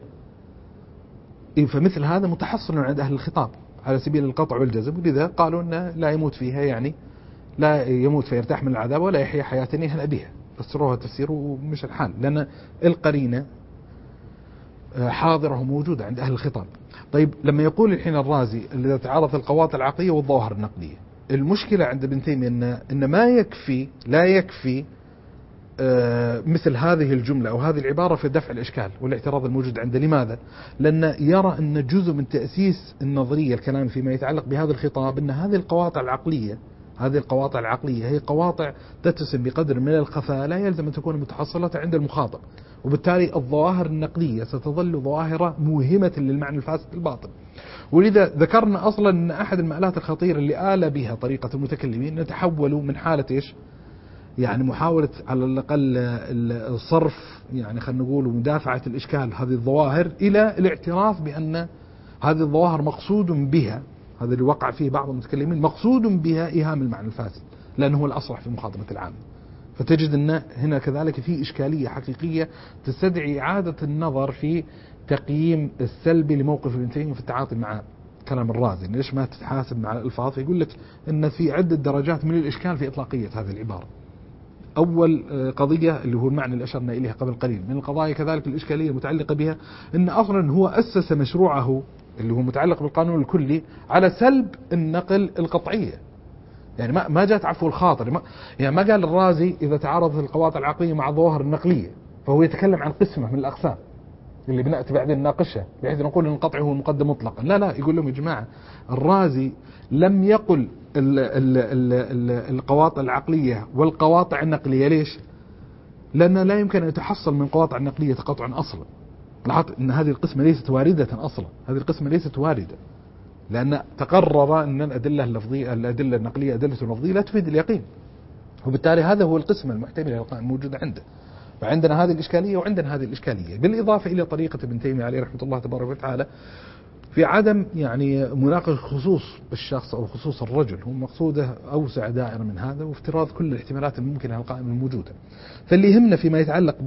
فمثل هذا متحصل عند أهل الخطاب على سبيل القطع والجزم، ولذا قالوا أنه لا يموت فيها يعني لا يموت فيرتاح من العذاب ولا يحيا حياة يهنأ بها، فسروها تفسير ومش الحال، لأن القرينة حاضرة وموجودة عند أهل الخطاب. طيب لما يقول الحين الرازي الذي تعارض القواطع العقلية والظواهر النقلية، المشكلة عند ابن تيمية إن ما يكفي لا يكفي مثل هذه الجملة أو هذه العبارة في دفع الإشكال والاعتراض الموجود عنده. لماذا؟ لأن يرى أن جزء من تأسيس النظرية الكلام فيما يتعلق بهذا الخطاب أن هذه القواطع العقلية هي قواطع تتسم بقدر من الخفاء لا يلزم أن تكون متحصلة عند المخاطب، وبالتالي الظواهر النقلية ستظل ظواهر موهمة للمعنى الفاسد الباطن. ولذا ذكرنا أصلا أن أحد المآلات الخطيرة اللي آل بها طريقة المتكلمين نتحولوا من حالة إيش؟ يعني محاولة على الأقل الصرف يعني خلينا نقول مدافعة الإشكال هذه الظواهر إلى الاعتراف بأن هذه الظواهر مقصود بها، هذا اللي وقع فيه بعض المتكلمين، مقصود بها إيهام المعنى الفاسد لأنه هو الأصلح في مخاطبة العام. فتجد أن هنا كذلك في إشكالية حقيقية تستدعي إعادة النظر في تقييم السلبي لموقف ابن تيمية في التعاطي مع كلام الرازي. ليش ما تتحاسب مع الألفاظ؟ يقول لك أن في عدة درجات من الإشكال في إطلاقية هذه العبارة. أول قضية اللي هو المعنى اللي أشرنا إليها قبل قليل من القضايا كذلك الإشكالية المتعلقة بها، أن أصلا هو أسس مشروعه اللي هو متعلق بالقانون الكلي على سلب النقل القطعية. يعني ما جاءت عفو الخاطر، يعني ما قال الرازي إذا تعارضت القواطع العقلية مع الظواهر النقلية، فهو يتكلم عن قسمة من الأقسام اللي بنأتي بعدين نناقشها بحيث نقول أن القطع هو المقدم مطلقا. لا يقول لهم يا جماعة الرازي لم يقل القواطع العقلية والقواطع النقلية. ليش؟ لأن لا يمكن أن يتحصل من قواطع النقلية تقطعا أصلا. لاحظت أن هذه القسمة ليست واردة أصلا، هذه القسمة ليست واردة، لأن تقرر أن الأدلة اللفظية الأدلة النقلية أدلة لفظية لا تفيد اليقين. وبالتالي هذا هو القسم المحتمل للقائمة الموجودة عنده. فعندنا هذه الإشكالية وعندنا هذه الإشكالية، بالإضافة إلى طريقة ابن تيمية عليه رحمة الله تبارك وتعالى في عدم يعني مناقشة خصوص الشخص أو خصوص الرجل، هو مقصوده أوسع دائرة من هذا وافتراض كل الاحتمالات الممكنة للقائمة الموجودة. فاللي يهمنا فيما يتعلق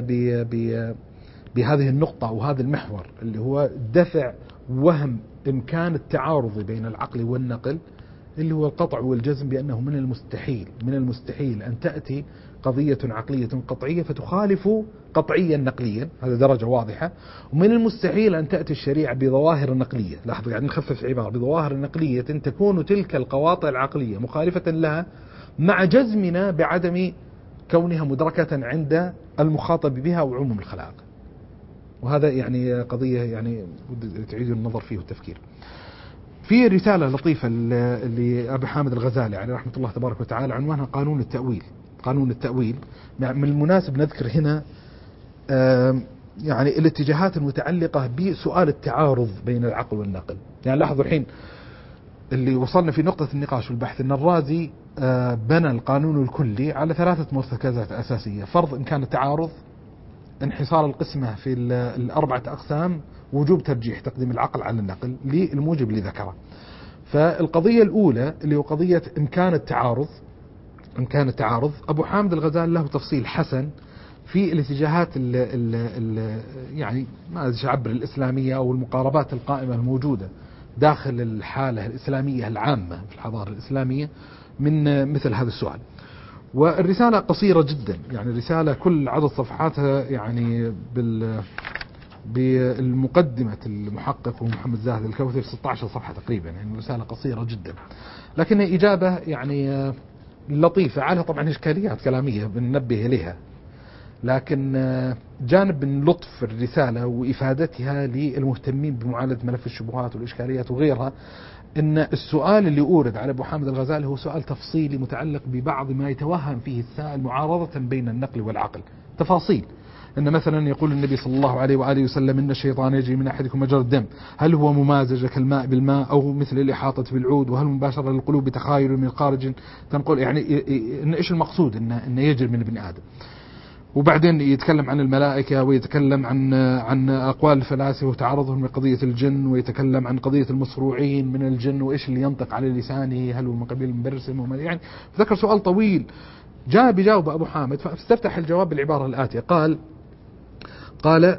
بهذه النقطة وهذا المحور اللي هو دفع وهم إمكان التعارض بين العقل والنقل، اللي هو القطع والجزم بأنه من المستحيل أن تأتي قضية عقلية قطعية فتخالف قطعيا نقليا، هذا درجة واضحة. ومن المستحيل أن تأتي الشريعة بظواهر نقلية، لاحظوا يعني نخفف عبارة، بظواهر نقلية تكون تلك القواطع العقلية مخالفة لها مع جزمنا بعدم كونها مدركة عند المخاطب بها وعموم الخلائق. وهذا يعني قضية يعني تعيد النظر فيه والتفكير. في رسالة لطيفة لأبي حامد الغزالي عليه رحمة الله تبارك وتعالى عنوانها قانون التأويل. قانون التأويل من المناسب نذكر هنا يعني الاتجاهات المتعلقة بسؤال التعارض بين العقل والنقل. يعني لاحظوا الحين اللي وصلنا في نقطة النقاش والبحث أن الرازي بنى القانون الكلي على 3 مرتكزات أساسية: فرض إمكان التعارض، انحصار القسمة في 4 أقسام، وجوب ترجيح تقديم العقل على النقل للموجب اللي ذكره. فالقضية الأولى اللي هو قضية إمكان التعارض، أبو حامد الغزالي له تفصيل حسن في الاتجاهات يعني ما أعبر الإسلامية أو المقاربات القائمة الموجودة داخل الحالة الإسلامية العامة في الحضارة الإسلامية من مثل هذا السؤال. والرسالة قصيرة جدا، يعني الرسالة كل عدد صفحاتها يعني بالمقدمة المحقق محمد زاهد الكوثر 16 صفحة تقريبا، يعني رسالة قصيرة جدا لكن إجابة يعني لطيفة. عليها طبعا إشكاليات كلامية بننبه إليها، لكن جانب من لطف الرسالة وإفادتها للمهتمين بمعالجة ملف الشبهات والإشكاليات وغيرها إن السؤال اللي أورد على أبو حامد الغزالي هو سؤال تفصيلي متعلق ببعض ما يتوهم فيه السائل معارضة بين النقل والعقل. تفاصيل إن مثلا يقول النبي صلى الله عليه وآله وسلم إن الشيطان يجري من أحدكم مجرى الدم، هل هو ممازج كالماء بالماء أو مثل الإحاطة بالعود، وهل مباشرة للقلوب بتخايل من خارج تنقل، يعني إن إيش المقصود إنه يجري من ابن آدم. وبعدين يتكلم عن الملائكة ويتكلم عن أقوال الفلاسفة وتعرضهم لقضية الجن، ويتكلم عن قضية المصروعين من الجن وإيش اللي ينطق على لسانه، هل هو من قبيل المبرسم يعني ذكر سؤال طويل. جاء بجاوب أبو حامد فاستفتح الجواب بالعبارة الآتية، قال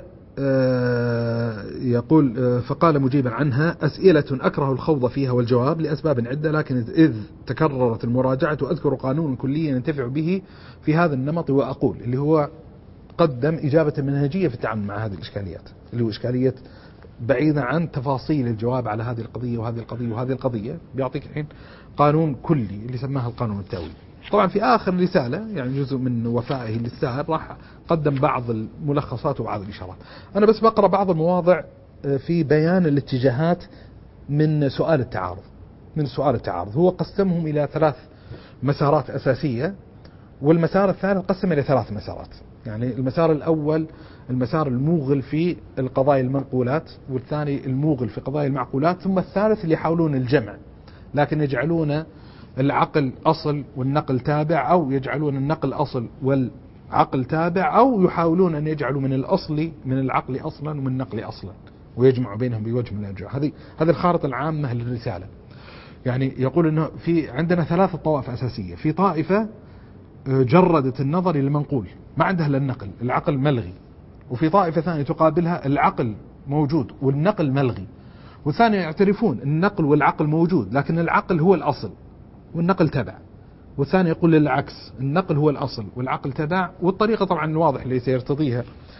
يقول فقال مجيبا عنها: أسئلة أكره الخوض فيها والجواب لأسباب عدة، لكن إذ تكررت المراجعة أذكر قانون كليا ينتفع به في هذا النمط وأقول، اللي هو قدم إجابة منهجية في التعامل مع هذه الإشكاليات، اللي هو إشكالية بعيدة عن تفاصيل الجواب على هذه القضية وهذه القضية وهذه القضية، بيعطيك الحين قانون كلي اللي سماها القانون التأويل. طبعا في آخر الرسالة يعني جزء من وفائه للسائل راح قدم بعض الملخصات وبعض الإشارات. أنا بس بقرأ بعض المواضع في بيان الاتجاهات من سؤال التعارض. هو قسمهم إلى 3 مسارات أساسية، والمسار الثالث قسم إلى 3 مسارات. يعني المسار الأول المسار الموغل في القضايا المنقولات، والثاني الموغل في قضايا المعقولات، ثم الثالث اللي يحاولون الجمع لكن يجعلون العقل أصل والنقل تابع، أو يجعلون النقل أصل والعقل تابع، أو يحاولون أن يجعلوا من العقل أصلا ومن النقل أصلا ويجمعوا بينهم بوجه من الأوجه. هذه الخارطة العامة للرسالة. يعني يقول أنه في عندنا 3 طوائف أساسية. في طائفة جردت النظر إلى المنقول، ما عندها إلا النقل، العقل ملغي. وفي طائفة ثانية تقابلها العقل موجود والنقل ملغي. والثانية يعترفون النقل والعقل موجود لكن العقل هو الأصل والنقل تبع. والثاني يقول العكس، النقل هو الأصل والعقل تبع. والطريقة طبعا واضح اللي سيرتضيها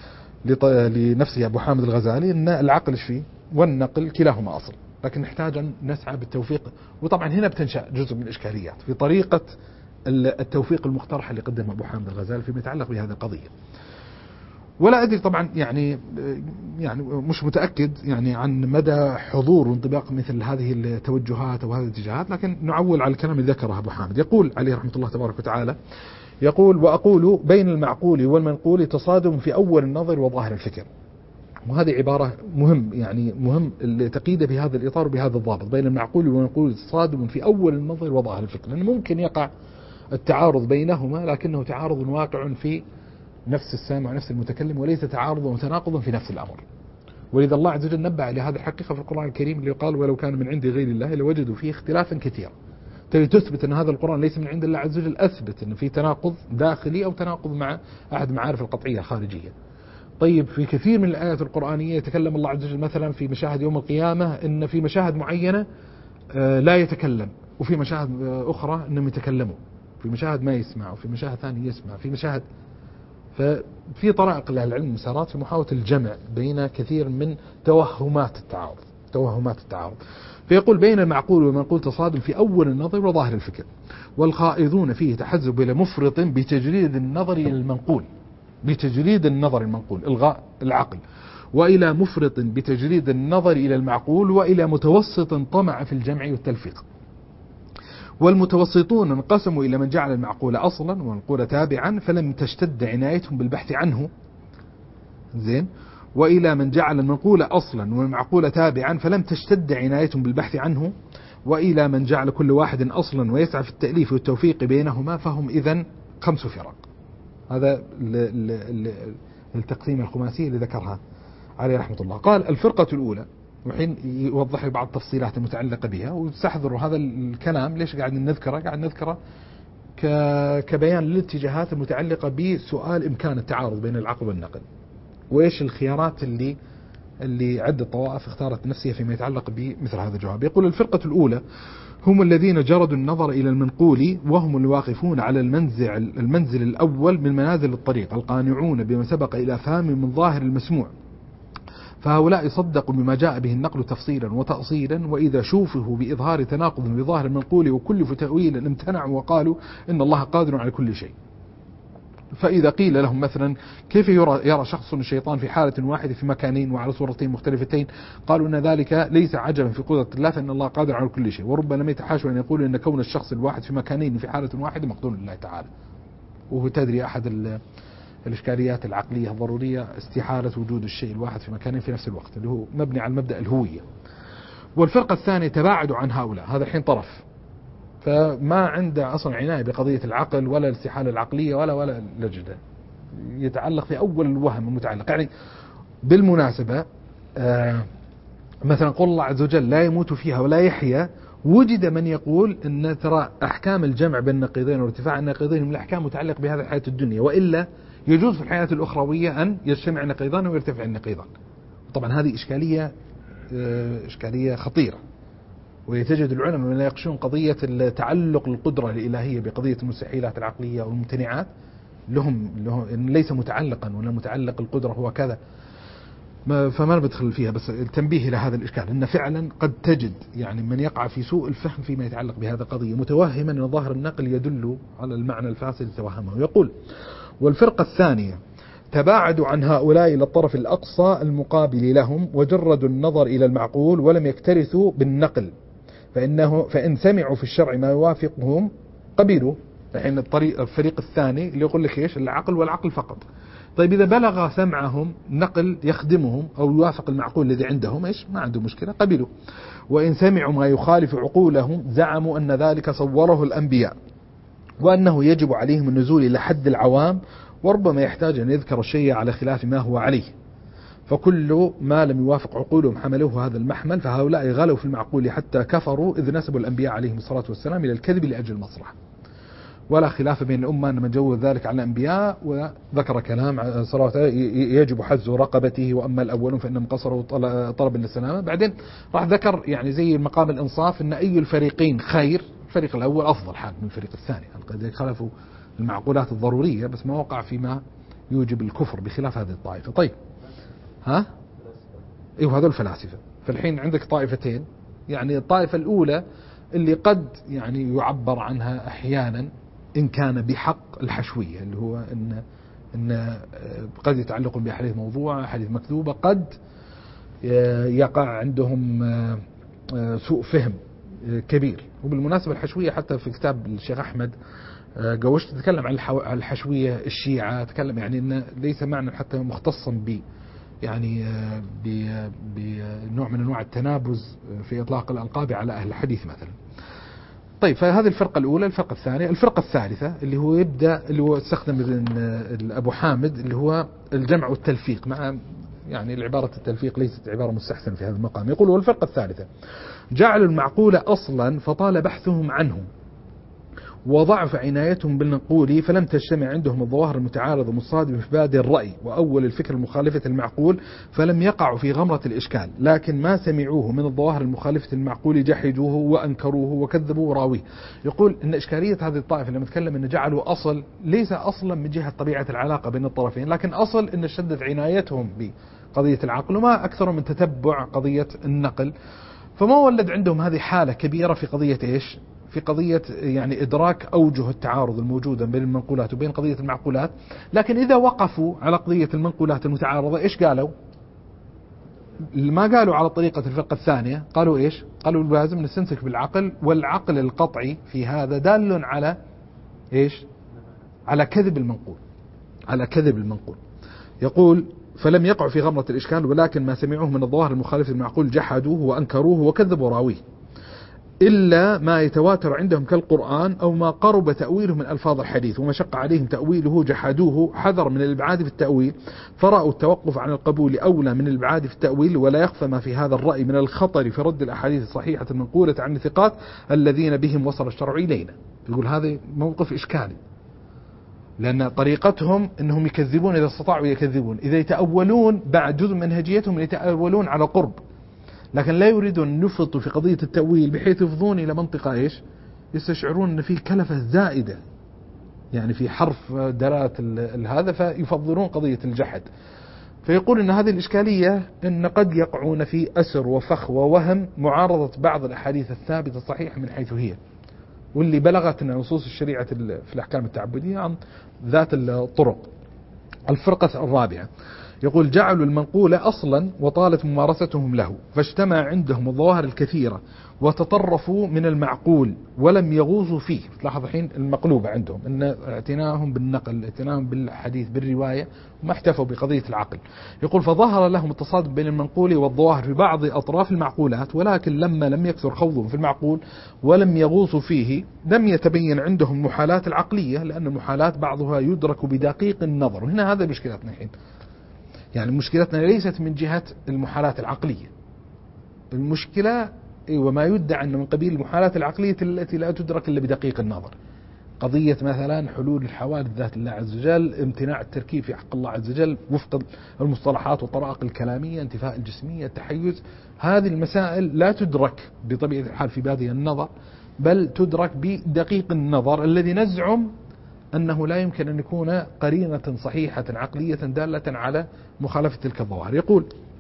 لنفسه أبو حامد الغزالي أن العقل ايش فيه والنقل كلاهما أصل، لكن نحتاج أن نسعى بالتوفيق. وطبعا هنا بتنشأ جزء من الإشكاليات في طريقة التوفيق المقترحة اللي قدمها أبو حامد الغزالي فيما يتعلق بهذه القضية. ولا أدري طبعا يعني مش متأكد يعني عن مدى حضور وانطباق مثل هذه التوجهات أو هذه الاتجاهات، لكن نعول على الكلام اللي ذكره أبو حامد. يقول عليه رحمة الله تبارك وتعالى، يقول: وأقول بين المعقول والمنقول تصادم في أول النظر وظاهر الفكر. وهذه عبارة مهم التقييد بهذا الإطار وبهذا الضابط، بين المعقول والمنقول تصادم في أول النظر وظاهر الفكر، لأنه ممكن يقع التعارض بينهما، لكنه تعارض واقع في نفس السامع ونفس المتكلم، وليس تعارض وتناقض في نفس الأمر. ولذا الله عز وجل نبه لهذه الحقيقة في القرآن الكريم اللي قال ولو كان من عند غير الله لوجدوا فيه اختلافا كثيرا. تبي تثبت أن هذا القرآن ليس من عند الله عز وجل، أثبت أن في تناقض داخلي أو تناقض مع أحد معارف القطعية الخارجية. طيب في كثير من الآيات القرآنية يتكلم الله عز وجل مثلا في مشاهد يوم القيامة أن في مشاهد معينة لا يتكلم، وفي مشاهد أخرى أنهم يتكلموا، في مشاهد ما يسمع، وفي مشاهد ثاني يسمع، في مشاهد. ففي طرائق للعلم مسارات في محاولة الجمع بين كثير من توهمات التعارض. فيقول بين المعقول والمنقول تصادم في أول النظر وظاهر الفكر، والخائضون فيه تحزب إلى مفرط بتجريد النظر إلى المنقول، إلغاء العقل، وإلى مفرط بتجريد النظر إلى المعقول، وإلى متوسط طمع في الجمع والتلفيق. والمتوسطون انقسموا إلى من جعل المعقول أصلا والمنقول تابعا فلم تشتد عنايتهم بالبحث عنه، زين، وإلى من جعل المنقول أصلا والمعقول تابعا فلم تشتد عنايتهم بالبحث عنه، وإلى من جعل كل واحد أصلا ويسعى في التأليف والتوفيق بينهما، فهم إذن 5 فرق. هذا التقسيم الخماسي اللي ذكرها عليه رحمة الله. قال الفرقة الأولى، وحين يوضح لي بعض التفصيلات المتعلقة بها، وتستحضروا هذا الكلام ليش قاعد نذكره كبيان للاتجاهات المتعلقة بسؤال إمكان التعارض بين العقل والنقل، وإيش الخيارات اللي عدة طوائف اختارت نفسها فيما يتعلق بمثل هذا الجواب. يقول الفرقة الأولى هم الذين جردوا النظر إلى المنقول، وهم الواقفون على المنزل الأول من منازل الطريق، القانعون بما سبق إلى فهم من ظاهر المسموع، فهؤلاء صدقوا بما جاء به النقل تفصيلا وتأصيلا، وإذا شوفوا بإظهار تناقض بظاهر المنقول وكلفوا تأويلا امتنعوا وقالوا إن الله قادر على كل شيء. فإذا قيل لهم مثلا كيف يرى شخص الشيطان في حالة واحدة في مكانين وعلى صورتين مختلفتين، قالوا إن ذلك ليس عجبا في قدرة الله، فإن الله قادر على كل شيء، وربما يتحاشوا أن يقولوا إن كون الشخص الواحد في مكانين في حالة واحدة مقدور لله تعالى. وهو تدري أحد الإشكاليات العقلية الضرورية استحالة وجود الشيء الواحد في مكانين في نفس الوقت، اللي هو مبني على المبدأ الهوية. والفرقة الثانية تباعدوا عن هؤلاء، هذا الحين طرف، فما عنده أصلا عناية بقضية العقل ولا الاستحالة العقلية ولا لجدة، يتعلق في أول الوهم المتعلق. يعني بالمناسبة مثلا قول الله عز وجل لا يموت فيها ولا يحيا، وجد من يقول أن ترى أحكام الجمع بين النقيضين وارتفاع النقيضين من الأحكام متعلق بهذه الحياة الدنيا، وإلا يجوز في الحياة الأخروية أن يجتمع النقيضان ويرتفع النقيضان. طبعا هذه إشكالية خطيرة، ويتجد العلماء من يناقشون قضية تعلق القدرة الإلهية بقضية المستحيلات العقلية والممتنعات، لهم ليس متعلقا، ولا متعلق القدرة هو كذا، فما بدخل فيها، بس التنبيه إلى هذا الإشكال أن فعلا قد تجد يعني من يقع في سوء الفهم فيما يتعلق بهذا القضية، متوهما أن ظاهر النقل يدل على المعنى الفاسد توهمه. يقول والفرقة الثانية تباعدوا عن هؤلاء إلى الطرف الأقصى المقابل لهم، وجردوا النظر إلى المعقول ولم يكترثوا بالنقل، فإن سمعوا في الشرع ما يوافقهم قبلوا. الحين الفريق الثاني اللي يقول لك إيش العقل والعقل فقط. طيب إذا بلغ سمعهم نقل يخدمهم أو يوافق المعقول الذي عندهم إيش ما عنده مشكلة قبلوا. وإن سمعوا ما يخالف عقولهم زعموا أن ذلك صوره الأنبياء، وأنه يجب عليهم النزول إلى حد العوام، وربما يحتاج أن يذكر الشيء على خلاف ما هو عليه، فكل ما لم يوافق عقولهم حملوه هذا المحمل، فهؤلاء غلوا في المعقول حتى كفروا، إذ نسبوا الأنبياء عليهم الصلاة والسلام إلى الكذب لأجل المصلحة. ولا خلاف بين الأمة أن من جوز ذلك على الأنبياء، وذكر كلام صلاة يجب حز رقبته، وأما الأولون فإنهم قصروا طلب للسلامة. بعدين راح ذكر يعني زي مقام الإنصاف أن أي الفريقين خير، الفريق الأول أفضل حال من الفريق الثاني، قد خلفوا المعقولات الضرورية بس ما وقع فيما يوجب الكفر بخلاف هذه الطائفة. طيب ايوه هذول الفلاسفة. فالحين عندك طائفتين، يعني الطائفة الأولى اللي قد يعني يعبر عنها أحيانا إن كان بحق الحشوية، اللي هو إن قد يتعلقون بأحاديث موضوعة، أحاديث مكذوبة، قد يقع عندهم سوء فهم كبير. وبالمناسبة الحشوية حتى في كتاب الشيخ أحمد قوشت تتكلم عن الحشوية الشيعة، تكلم يعني إن ليس معنى حتى مختصا ب يعني بنوع من أنواع التنابز في إطلاق الألقاب على أهل الحديث مثلا. طيب فهذه الفرقة الأولى. الفرقة الثانية، الفرقة الثالثة اللي هو يبدأ، اللي هو استخدم ابن أبو حامد، اللي هو الجمع والتلفيق، مع يعني العبارة التلفيق ليست عبارة مستحسنة في هذا المقام. يقول: والفرقة الثالثة جعلوا المعقول أصلا فطال بحثهم عنه وضعف عنايتهم بالمنقول، فلم تجتمع عندهم الظواهر المتعارضة المصادمة في بادئ الرأي وأول الفكر المخالفة المعقول، فلم يقعوا في غمرة الإشكال، لكن ما سمعوه من الظواهر المخالفة المعقول جحدوه وأنكروه وكذبوا راويه. يقول إن إشكالية هذه الطائفة لما نتكلم إن جعلوا أصل ليس أصلا من جهة طبيعة العلاقة بين الطرفين، لكن أصل إن شدت عنايتهم بقضية العقل وما أكثر من تتبع قضية النقل، فما ولد عندهم هذه حالة كبيرة في قضية إيش؟ في قضية يعني إدراك أوجه التعارض الموجودة بين المنقولات وبين قضية المعقولات. لكن إذا وقفوا على قضية المنقولات المتعارضة إيش قالوا؟ ما قالوا على طريقة الفرقة الثانية، قالوا إيش؟ قالوا لازم نستمسك بالعقل، والعقل القطعي في هذا دال على إيش؟ على كذب المنقول، على كذب المنقول. يقول: فلم يقع في غمرة الإشكال، ولكن ما سمعوه من الظواهر المخالفة المعقول جحدوه وأنكروه وكذبوا راويه، إلا ما يتواتر عندهم كالقرآن أو ما قرب تأويله من ألفاظ الحديث، وما شق عليهم تأويله جحدوه، حذر من الإبعاد في التأويل، فرأوا التوقف عن القبول أولى من الإبعاد في التأويل. ولا يخفى ما في هذا الرأي من الخطر في رد الأحاديث الصحيحة المنقولة عن الثقات الذين بهم وصل الشرع إلينا. يقول هذا موقف إشكالي، لأن طريقتهم أنهم يكذبون إذا استطاعوا يكذبون، إذا يتأولون بعد جزء من منهجيتهم يتأولون على قرب، لكن لا يريدون أن يفرطوا في قضية التأويل بحيث يفضون إلى منطقة إيش؟ يستشعرون أن في كلفة زائدة يعني في حرف دلالة هذا، فيفضلون قضية الجحد. فيقول أن هذه الإشكالية أن قد يقعون في أسر وفخ ووهم معارضة بعض الأحاديث الثابتة الصحيحة من حيث هي، واللي بلغت أن نصوص الشريعة في الأحكام التعبدية عن ذات الطرق. الفرقة الرابعة يقول: جعلوا المنقول أصلا وطالت ممارستهم له، فاجتمع عندهم الظواهر الكثيرة وتطرفوا من المعقول ولم يغوصوا فيه. تلاحظ الحين المقلوبة عندهم أن اعتناهم بالنقل، اعتناهم بالحديث بالرواية، وما احتفوا بقضية العقل. يقول: فظهر لهم التصادم بين المنقول والظواهر في بعض أطراف المعقولات، ولكن لما لم يكثر خوضهم في المعقول ولم يغوصوا فيه لم يتبين عندهم المحالات العقلية، لأن المحالات بعضها يدرك بدقيق النظر. وهنا هذا مشكلتنا الحين، يعني مشكلتنا ليست من جهة المحالات العقلية، المشكلة وما يدعى أنه من قبيل المحالات العقلية التي لا تدرك إلا بدقيق النظر. قضية مثلا حلول الحوادث ذات الله عز وجل، امتناع التركيب في حق الله عز وجل وفق المصطلحات والطرائق الكلامية، انتفاء الجسمية، التحيز، هذه المسائل لا تدرك بطبيعة الحال في بادئ النظر، بل تدرك بدقيق النظر الذي نزعم أنه لا يمكن أن يكون قرينة صحيحة عقلية دالة على مخالفة تلك الظواهر. يقول: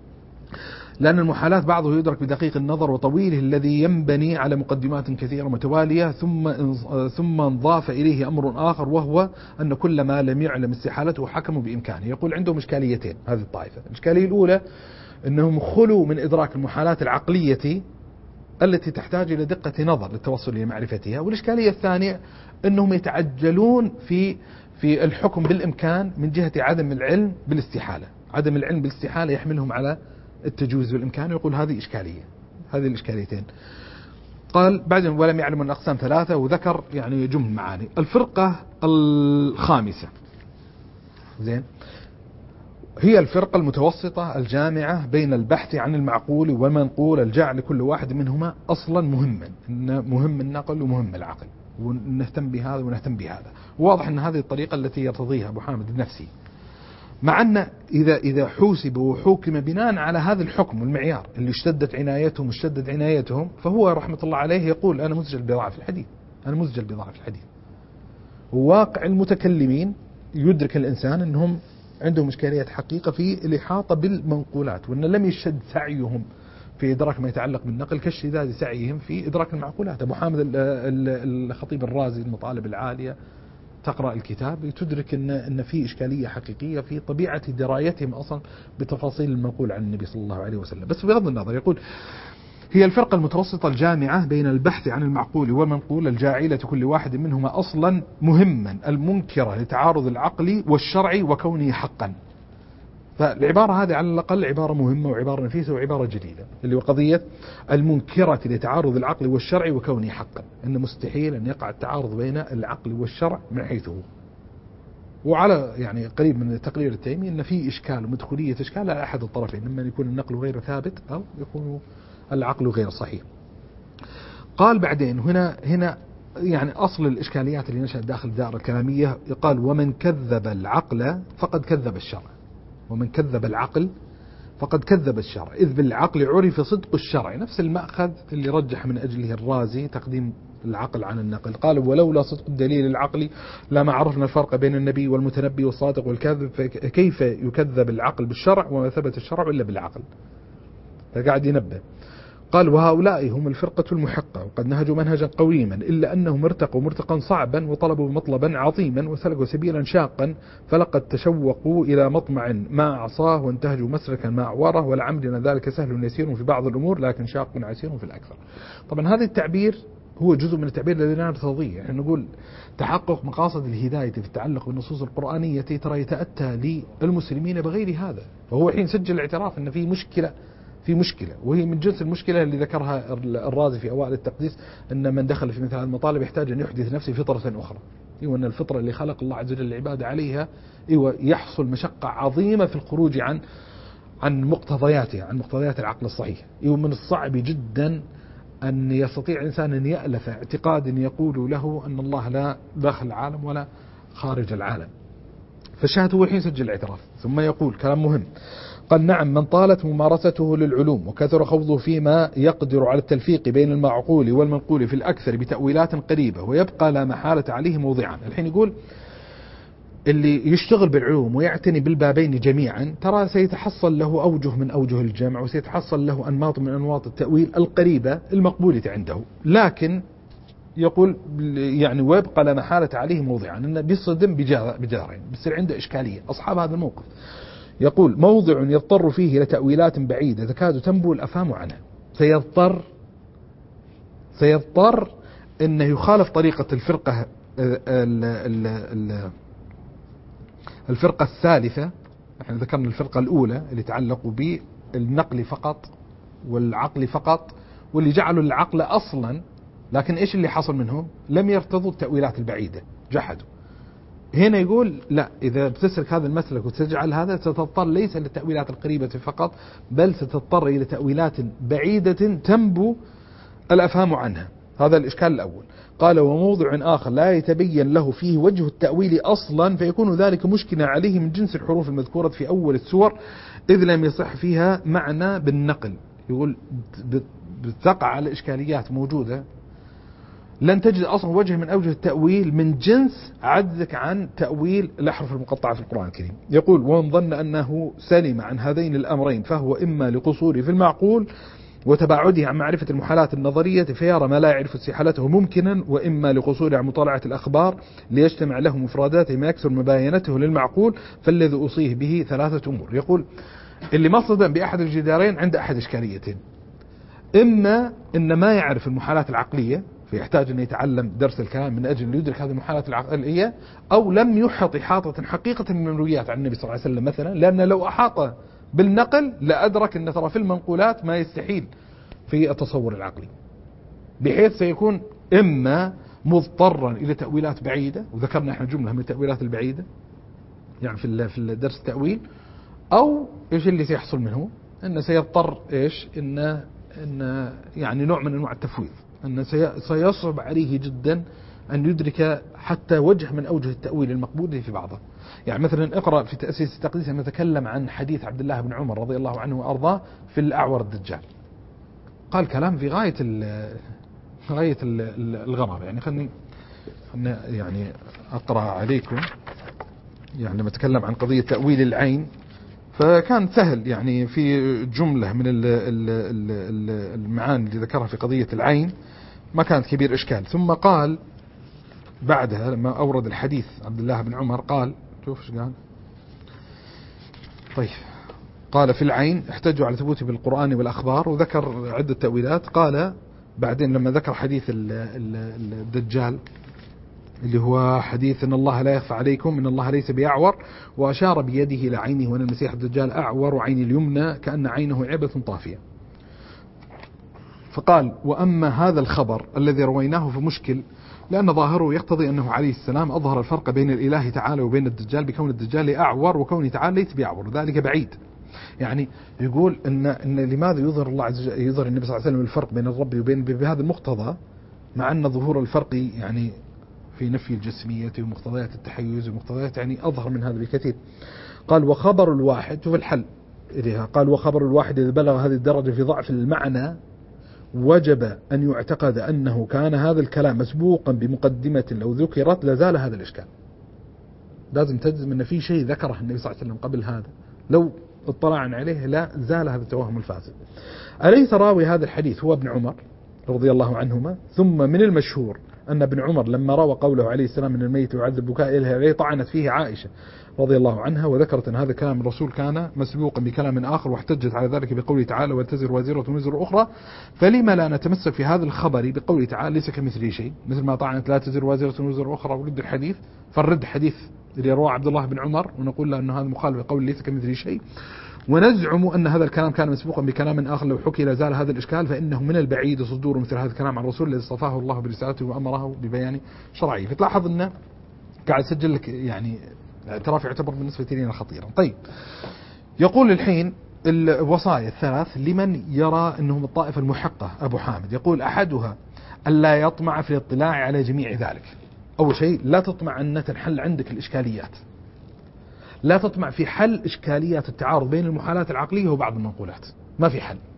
لأن المحالات بعضه يدرك بدقيق النظر وطويله الذي ينبني على مقدمات كثيرة متوالية، ثم انضاف إليه أمر آخر، وهو أن كل ما لم يعلم استحالته حكموا بإمكانه. يقول عندهم إشكاليتين هذه الطائفة. الإشكالية الأولى أنهم خلوا من إدراك المحالات العقلية التي تحتاج إلى دقة نظر للتوصل إلى معرفتها، والإشكالية الثانية أنهم يتعجلون في الحكم بالإمكان من جهة عدم العلم بالاستحالة. عدم العلم بالاستحالة يحملهم على التجويز والإمكان، ويقول هذه إشكالية. هذه الإشكاليتين. قال بعد: ولم يعلم أن أقسام ثلاثة، وذكر يعني جمل معاني. الفرقة الخامسة زين هي الفرقة المتوسطة الجامعة بين البحث عن المعقول والمنقول، الجعل لكل واحد منهما أصلا مهما، إن مهم النقل ومهم العقل، ونهتم بهذا ونهتم بهذا. واضح أن هذه الطريقة التي يرتضيها أبو حامد النفسي، مع أن إذا حوسب وحكم بناء على هذا الحكم والمعيار اللي اشتدت عنايتهم، فهو رحمة الله عليه يقول: أنا مزجل بضعف الحديث، أنا مزجل بضعف الحديث. وواقع المتكلمين يدرك الإنسان أنهم عندهم إشكاليات حقيقة في الإحاطة بالمنقولات، وأن لم يشد سعيهم في إدراك ما يتعلق بالنقل كاشتداد سعيهم في إدراك المعقولات. أبو حامد الخطيب الرازي المطالب العالية تقرأ الكتاب تدرك أن في إشكالية حقيقية في طبيعة درايتهم أصلا بتفاصيل المنقول عن النبي صلى الله عليه وسلم. بس بغض النظر يقول: هي الفرقة المتوسطة الجامعة بين البحث عن المعقول والمنقول، الجاعلة كل واحد منهما أصلا مهما، المنكرة لتعارض العقل والشرع وكونه حقا. فالعبارة هذه على الأقل عبارة مهمة وعبارة نفيسة وعبارة جديدة، اللي هو قضية المنكرة لتعارض العقل والشرع وكونه حقا، أن مستحيل أن يقع التعارض بين العقل والشرع من حيث هو. وعلى يعني قريب من التقرير التيمي أن في إشكال ومدخولية إشكال على أحد الطرفين، إما أن يكون النقل غير ثابت أو يكون العقل غير صحيح. قال بعدين هنا يعني أصل الإشكاليات اللي نشأت داخل الدائرة الكلامية، قال ومن كذب العقل فقد كذب الشرع، ومن كذب العقل فقد كذب الشرع، إذ بالعقل عرف صدق الشرع، نفس المأخذ اللي رجح من أجله الرازي تقديم العقل عن النقل. قال ولولا صدق الدليل العقلي لما عرفنا الفرق بين النبي والمتنبي والصادق والكاذب، فكيف يكذب العقل بالشرع وما ثبت الشرع إلا بالعقل. فقاعد ينبه. قال وهؤلاء هم الفرقة المحقة، وقد نهجوا منهجا قويما، إلا أنهم ارتقوا مرتقا صعبا وطلبوا مطلبا عظيما وسلكوا سبيلا شاقا، فلقد تشوقوا إلى مطمع ما أعصاه وانتهجوا مسلكا ما أعوره، ولعمرنا ذلك سهل يسير في بعض الأمور لكن شاق عسير في الأكثر. طبعا هذا التعبير هو جزء من التعبير الذي لا نرتضيه. يعني نقول تحقق مقاصد الهداية في التعلق بالنصوص القرآنية ترى يتأتى للمسلمين بغير هذا. فهو حين سجل الاعتراف أن في مشكلة، وهي من جنس المشكلة اللي ذكرها الرازي في أوائل التقديس، أن من دخل في مثل هذه المطالب يحتاج أن يحدث نفسه فطرة أخرى، أن الفطرة اللي خلق الله عز وجل العبادة عليها يحصل مشقة عظيمة في الخروج عن مقتضياتها، عن مقتضيات العقل الصحيح. من الصعب جدا أن يستطيع إنسان أن يألف اعتقاد يقول له أن الله لا داخل العالم ولا خارج العالم. فالشاهد هو الحين سجل الاعتراف ثم يقول كلام مهم. قال نعم من طالت ممارسته للعلوم وكثر خوضه فيما يقدر على التلفيق بين المعقول والمنقول في الأكثر بتأويلات قريبة ويبقى لا محالة عليه موضعا. الحين يقول اللي يشتغل بالعلوم ويعتني بالبابين جميعا ترى سيتحصل له أوجه من أوجه الجمع، وسيتحصل له أنماط من أنماط التأويل القريبة المقبولة عنده، لكن يقول يعني ويبقى لا محالة عليه موضعا، أنه بيصدم بجارين، بيصير عنده إشكالية أصحاب هذا الموقف. يقول موضع يضطر فيه لتأويلات بعيدة تكاد تنبو الأفهام عنها. سيضطر أنه يخالف طريقة الفرقة الثالثة. احنا ذكرنا الفرقة الأولى اللي تعلقوا بالنقل فقط والعقل فقط، واللي جعلوا العقل أصلا، لكن إيش اللي حصل منهم؟ لم يرتضوا التأويلات البعيدة، جحدوا. هنا يقول لا، إذا بتسلك هذا المسلك وتجعل هذا ستضطر ليس للتأويلات القريبة فقط، بل ستضطر إلى تأويلات بعيدة تنبو الأفهام عنها. هذا الإشكال الأول. قال وموضع آخر لا يتبين له فيه وجه التأويل أصلا، فيكون ذلك مشكلة عليه من جنس الحروف المذكورة في أول السور، إذ لم يصح فيها معنى بالنقل. يقول بتقع على إشكاليات موجودة لن تجد أصلا وجه من أوجه التأويل من جنس عجزك عن تأويل الأحرف المقطعة في القرآن الكريم. يقول ومن ظن أنه سلم عن هذين الأمرين فهو إما لقصوره في المعقول وتباعده عن معرفة المحالات النظرية فيرى ما لا يعرف استحالته ممكنا، وإما لقصوره عن مطالعة الأخبار ليجتمع له مفرداته ما يكسر مباينته للمعقول، فالذي أوصيه به ثلاثة أمور. يقول اللي ما صدم بأحد الجدارين عند أحد إشكاليتين، إما إن ما يعرف المحالات العقلية فيحتاج أن يتعلم درس الكلام من أجل يدرك هذه المحالات العقلية، أو لم يحط إحاطة حقيقة من المرويات عن النبي صلى الله عليه وسلم مثلا، لأن لو أحاط بالنقل لأدرك أن ترى في المنقولات ما يستحيل في التصور العقلي، بحيث سيكون إما مضطرا إلى تأويلات بعيدة، وذكرنا احنا جملة من التأويلات البعيدة يعني في الدرس التأويل، أو إيش اللي سيحصل منه؟ أنه سيضطر إيش؟ إن يعني نوع من أنواع التفويض، أنه سيصعب عليه جدا أن يدرك حتى وجه من أوجه التأويل المقبول في بعضه. يعني مثلا اقرأ في تأسيس التقديس نتكلم عن حديث عبد الله بن عمر رضي الله عنه وأرضاه في الأعور الدجال. قال كلام في غاية الغرابة. يعني خلني يعني أقرأ عليكم. يعني لما تكلم عن قضية تأويل العين فكان سهل، يعني في جملة من المعاني اللي ذكرها في قضية العين ما كانت كبير إشكال. ثم قال بعدها لما أورد الحديث عبد الله بن عمر قال شوف ايش قال. طيب قال في العين احتجوا على ثبوته بالقرآن والأخبار، وذكر عدة تأويلات. قال بعدين لما ذكر حديث الدجال اللي هو حديث إن الله لا يخفى عليكم إن الله ليس بأعور، وأشار بيده إلى عينه وأن المسيح الدجال أعور وعين اليمنى كأن عينه عبة طافية. فقال وأما هذا الخبر الذي رويناه فمشكل، لأن ظاهره يقتضي أنه عليه السلام أظهر الفرق بين الإله تعالى وبين الدجال بكون الدجال أعور وكونه تعالى ليس بأعور، ذلك بعيد. يعني يقول إن لماذا يظهر الله عز وجل يظهر النبي صلى الله عليه وسلم الفرق بين الرب وبين بهذا المقتضى، مع أن ظهور الفرق يعني في نفي الجسمية ومقتضيات التحيز ومقتضيات يعني أظهر من هذا بكثير. قال وخبر الواحد في الحل إليها، قال وخبر الواحد إذا بلغ هذه الدرجة في ضعف المعنى وجب أن يعتقد أنه كان هذا الكلام مسبوقا بمقدمة لو ذكرت لزال هذا الإشكال. لازم تجزم أن في شيء ذكره النبي صلى الله عليه وسلم قبل هذا، لو اطلعنا عليه لا زال هذا التوهم الفاسد. أليس راوي هذا الحديث هو ابن عمر رضي الله عنهما؟ ثم من المشهور أن ابن عمر لما روى قوله عليه السلام من الميت يعذب بكاء إليه طعنت فيه عائشة رضي الله عنها، وذكرت أن هذا كلام الرسول كان مسبوقا بكلام آخر، واحتجت على ذلك بقوله تعالى وتزر وازرة وزر أخرى. فلما لا نتمسك في هذا الخبر بقوله تعالى ليس كمثله شيء، مثل ما طعنت لا تزر وازرة وزر أخرى ورد الحديث، فالرد حديث اللي رواه عبد الله بن عمر ونقول له أن هذا مخالف لقول ليس كمثله شيء، ونزعم أن هذا الكلام كان مسبوقا بكلام آخر لو حكي لزال هذا الإشكال، فإنه من البعيد صدور مثل هذا الكلام عن الرسول الذي اصطفاه الله برسالته وأمره ببيان شرعه. فتلاحظ أنه قاعد يسجل لك يعني اعتراف يعتبر بالنسبة لنا خطيرا. طيب يقول الحين الوصايا الثلاث لمن يرى أنهم الطائفة المحقة أبو حامد، يقول أحدها ألا يطمع في الاطلاع على جميع ذلك. أول شيء لا تطمع أن تنحل عندك الإشكاليات، لا تطمع في حل إشكاليات التعارض بين المحالات العقلية وبعض المنقولات، ما في حل.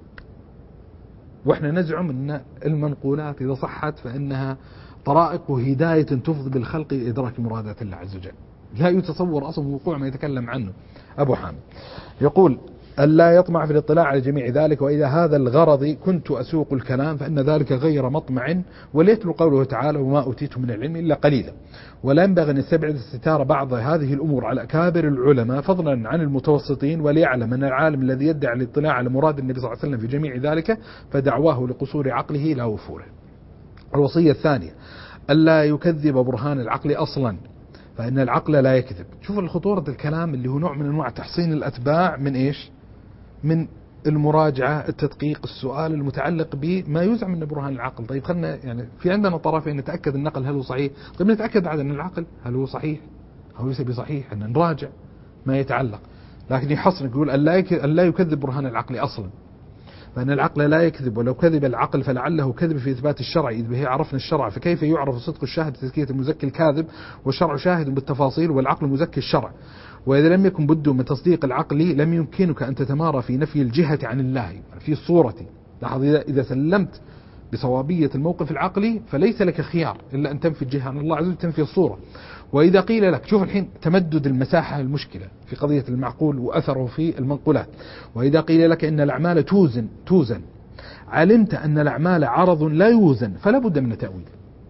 وإحنا نزعم أن المنقولات إذا صحت فإنها طرائق وهداية تفضي بالخلق إدراك مرادات الله عز وجل، لا يتصور أصلا وقوع ما يتكلم عنه أبو حامد. يقول ألا يطمع في الاطلاع على جميع ذلك، وإذا هذا الغرض كنت أسوق الكلام فإن ذلك غير مطمع، وليتلو قوله تعالى وما أوتيت من العلم إلا قليلا. ولا ينبغي أن يستبعد استتار بعض هذه الأمور على أكابر العلماء فضلا عن المتوسطين، وليعلم أن العالم الذي يدعي الاطلاع على مراد النبي صلى الله عليه وسلم في جميع ذلك فدعواه لقصور عقله لا وفوره. الوصية الثانية ألا يكذب برهان العقل أصلا، فإن العقل لا يكذب. شوف الخطورة الكلام اللي هو نوع من أنواع تحصين الأتباع من إيش؟ من المراجعة، التدقيق، السؤال المتعلق بما يزعم من برهان العقل. طيب خلنا يعني في عندنا طرفين نتأكد النقل هل هو صحيح، طيب نتأكد بعد أن العقل هل هو صحيح أو ليس بصحيح، أن نراجع ما يتعلق. لكن يحصن يقول ألا يكذب برهان العقل أصلا، فإن العقل لا يكذب، ولو كذب العقل فلعله كذب في إثبات الشرع، إذ به عرفنا الشرع، فكيف يعرف صدق الشاهد بتزكية المزكي الكاذب، والشرع شاهد بالتفاصيل والعقل مزكي الشرع. وإذا لم يكن بد من تصديق العقل لم يمكنك أن تتمارى في نفي الجهة عن الله في الصورة. لاحظ إذا سلمت بصوابية الموقف العقلي فليس لك خيار إلا أن تنفي الجهة عن الله عز وجل، تنفي الصورة. وإذا قيل لك، شوف الحين تمدد المساحة المشكلة في قضية المعقول وأثره في المنقولات. وإذا قيل لك إن الأعمال توزن علمت أن الأعمال عرض لا يوزن فلا بد من تأويل.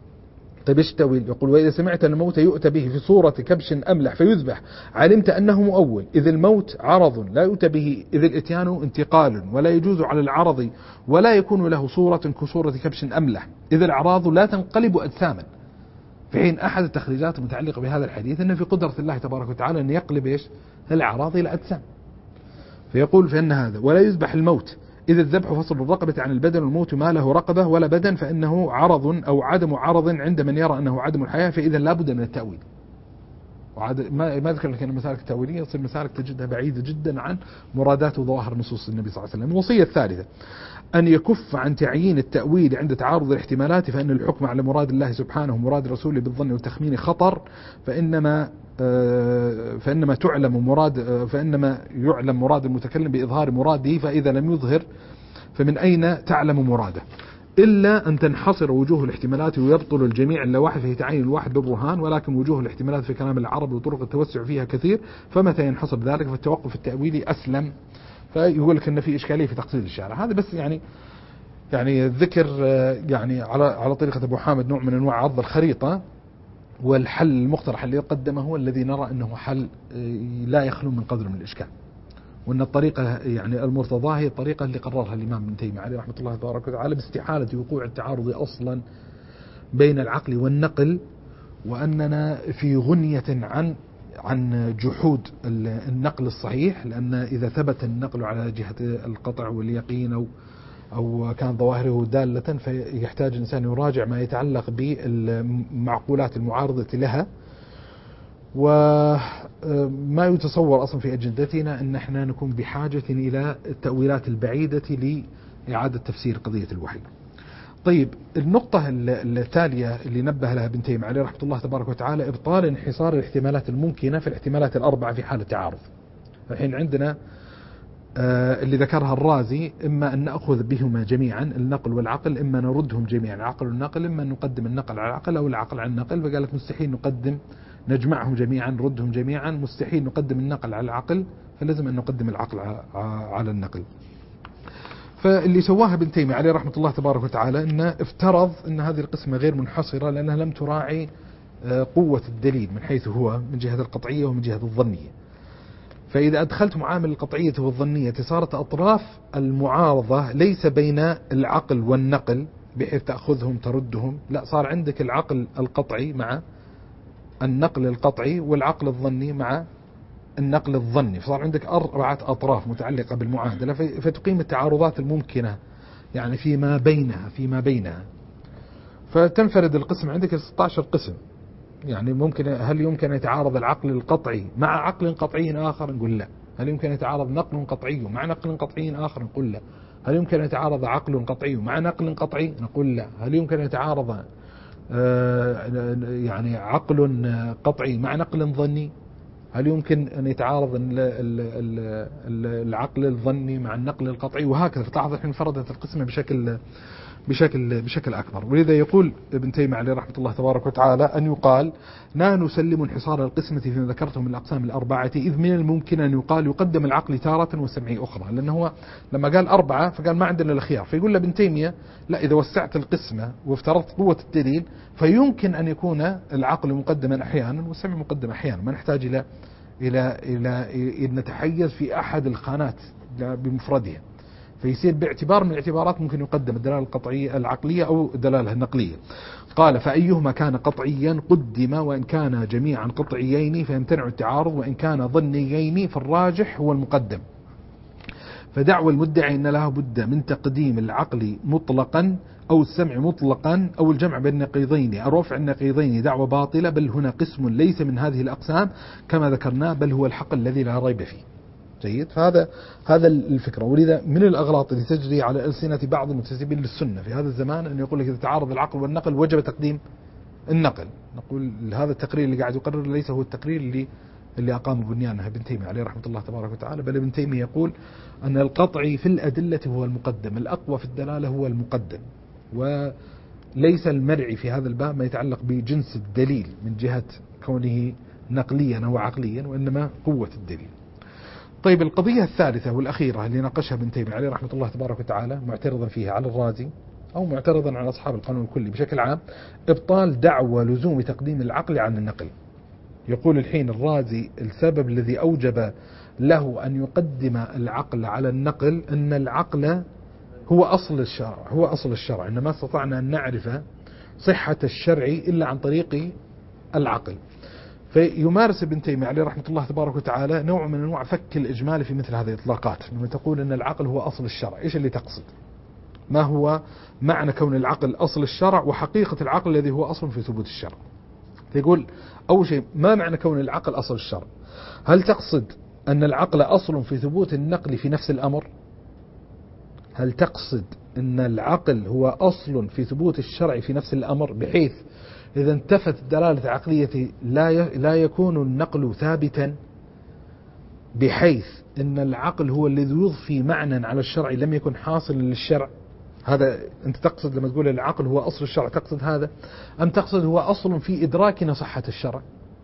طيب ايش التأويل؟ يقول وإذا سمعت أن الموت يؤتى به في صورة كبش أملح فيذبح علمت أنه مؤول، إذ الموت عرض لا يؤتى به، إذ الإتيان انتقال ولا يجوز على العرض ولا يكون له صورة كصورة كبش أملح، إذ الأعراض لا تنقلب أجساما. في حين أحد التخريجات المتعلقة بهذا الحديث أن في قدرة الله تبارك وتعالى أن يقلب إيش؟ الأعراض إلى أجسام. فيقول فإن هذا ولا يذبح الموت، إذا الذبح فصل الرقبة عن البدن، والموت ما له رقبة ولا بدن، فإنه عرض أو عدم عرض عند من يرى أنه عدم الحياة، فإذا لا بد من التأويل. ما ذكر لك أن المسالك التأويلية تصير مسالك تجدها بعيدة جدا عن مرادات وظواهر نصوص النبي صلى الله عليه وسلم. الوصية الثالثة أن يكف عن تعيين التأويل عند تعارض الاحتمالات، فإن الحكم على مراد الله سبحانه ومراد رسوله بالظن والتخمين خطر، فإنما يعلم مراد المتكلم بإظهار مراده، فإذا لم يظهر فمن أين تعلم مراده؟ إلا أن تنحصر وجوه الاحتمالات ويبطل الجميع إلا واحد، فهي تعين الواحد بالبرهان، ولكن وجوه الاحتمالات في كلام العرب وطرق التوسع فيها كثير، فمتى ينحصر ذلك فالتوقف التأويلي أسلم. فيقول لك أن في إشكالية في تقصير الشارع. هذا بس يعني الذكر يعني على طريقة أبو حامد نوع من أنواع عض الخريطة. والحل المقترح اللي قدمه هو الذي نرى أنه حل لا يخلو من قدر من الإشكال، وأن الطريقة يعني المرتضى هي الطريقة اللي قررها الإمام ابن تيمية عليه رحمة الله تبارك وتعالى باستحالة وقوع التعارض أصلا بين العقل والنقل، وأننا في غنية عن جحود النقل الصحيح، لأن إذا ثبت النقل على جهة القطع واليقين أو كان ظواهره دالة، فيحتاج الإنسان يراجع ما يتعلق بالمعقولات المعارضة لها. وما يتصور أصلا في أجندتنا أن احنا نكون بحاجة إلى التأويلات البعيدة لإعادة تفسير قضية الوحي. طيب، النقطة التالية اللي نبه لها ابن تيمية عليه رحمة الله تبارك وتعالى إبطال انحصار الاحتمالات الممكنة في الاحتمالات الأربعة في حالة تعارض. الحين عندنا اللي ذكرها الرازي، إما أن نأخذ بهما جميعا النقل والعقل، إما نردهم جميعا العقل والنقل، إما أن نقدم النقل على العقل أو العقل على النقل. فقال لك مستحيل نجمعهم جميعا نردهم جميعا، مستحيل نقدم النقل على العقل، فلازم أن نقدم العقل على النقل. فاللي سواها ابن تيمية عليه رحمة الله تبارك وتعالى أنه افترض أن هذه القسمة غير منحصرة، لأنها لم تراعي قوة الدليل من حيث هو من جهة القطعية ومن جهة الظنية. فإذا أدخلت معامل القطعية والظنية صارت أطراف المعارضة ليس بين العقل والنقل بحيث تأخذهم تردهم، لا، صار عندك العقل القطعي مع النقل القطعي والعقل الظني مع النقل الظني، فصار عندك 4 أطراف متعلقة بالمعادلة، فتقيم التعارضات الممكنة يعني فيما بينها. فتنفرد القسم عندك 16 قسم. يعني هل يمكن يتعارض العقل القطعي مع عقل قطعي آخر؟ نقول لا. هل يمكن يتعارض نقل قطعي مع نقل قطعي آخر؟ نقول لا. هل يمكن يتعارض عقل قطعي مع نقل قطعي؟ نقول لا. هل يمكن يتعارض يعني عقل قطعي مع نقل ظني؟ هل يمكن أن يتعارض العقل الظني مع النقل القطعي؟ وهكذا. فتلاحظ الحين انفردت القسمة بشكل أكبر. ولذا يقول ابن تيمية عليه رحمة الله تبارك وتعالى أن يقال: لا نسلم انحصار القسمة فيما ذكرته من الأقسام الأربعة، إذ من الممكن أن يقال يقدم العقل تارة والسمع أخرى. لأنه هو لما قال 4 فقال ما عندنا الخيار، فيقول ابن تيمية: لا، إذا وسعت القسمة وافترضت قوة الدليل فيمكن أن يكون العقل مقدما أحيانا والسمع مقدم أحيانا، ما نحتاج إلى أن نتحيز في أحد الخانات بمفردها. فيصير باعتبار من الاعتبارات ممكن يقدم الدلالة القطعية العقلية أو الدلالة النقلية. قال: فأيهما كان قطعيا قدم، وإن كان جميعا قطعيين فيمتنع التعارض، وإن كان ظنيين فالراجح هو المقدم. فدعوى المدعي أن له بد من تقديم العقل مطلقا أو السمع مطلقا أو الجمع بين النقيضين أو رفع النقيضين دعوى باطلة، بل هنا قسم ليس من هذه الأقسام كما ذكرنا، بل هو الحق الذي لا ريب فيه. جيد. هذا الفكرة. ولذا من الأغلاط اللي تجري على ألسنة بعض المنتسبين للسنة في هذا الزمان أن يقول لك إذا تعارض العقل والنقل وجب تقديم النقل. نقول هذا التقرير اللي قاعد يقرر ليس هو التقرير اللي أقام بنيانه ابن تيمية عليه رحمة الله تبارك وتعالى، بل ابن تيمية يقول أن القطعي في الأدلة هو المقدم، الأقوى في الدلالة هو المقدم، وليس المرعي في هذا الباب ما يتعلق بجنس الدليل من جهة كونه نقليا أو عقليا، وإنما قوة الدليل. طيب، القضية الثالثة والأخيرة اللي ناقشها ابن تيمية عليه رحمة الله تبارك وتعالى معترضا فيها على الرازي أو معترضا على أصحاب القانون الكلي بشكل عام: إبطال دعوى لزوم تقديم العقل عن النقل. يقول الحين الرازي السبب الذي أوجب له أن يقدم العقل على النقل أن العقل هو أصل الشرع، إن ما استطعنا أن نعرف صحة الشرع إلا عن طريق العقل. فيمارس ابن تيمية عليه رحمة الله تبارك وتعالى نوع من أنواع فك الإجمال في مثل هذه الإطلاقات. لما تقول أن العقل هو أصل الشرع، إيش اللي تقصد؟ ما هو معنى كون العقل أصل الشرع وحقيقة العقل الذي هو أصل في ثبوت الشرع؟ فيقول أول شيء: ما معنى كون العقل أصل الشرع؟ هل تقصد أن العقل أصل في ثبوت النقل في نفس الأمر؟ هل تقصد أن العقل هو أصل في ثبوت الشرع في نفس الأمر، بحيث إذا انتفت الدلالة العقلية لا يكون النقل ثابتا، بحيث أن العقل هو الذي يضفي معنى على الشرع لم يكن حاصلا للشرع؟ هذا أنت تقصد لما تقول العقل هو أصل الشرع، تقصد هذا؟ أم تقصد هو أصل في إدراكنا صحة الشرع؟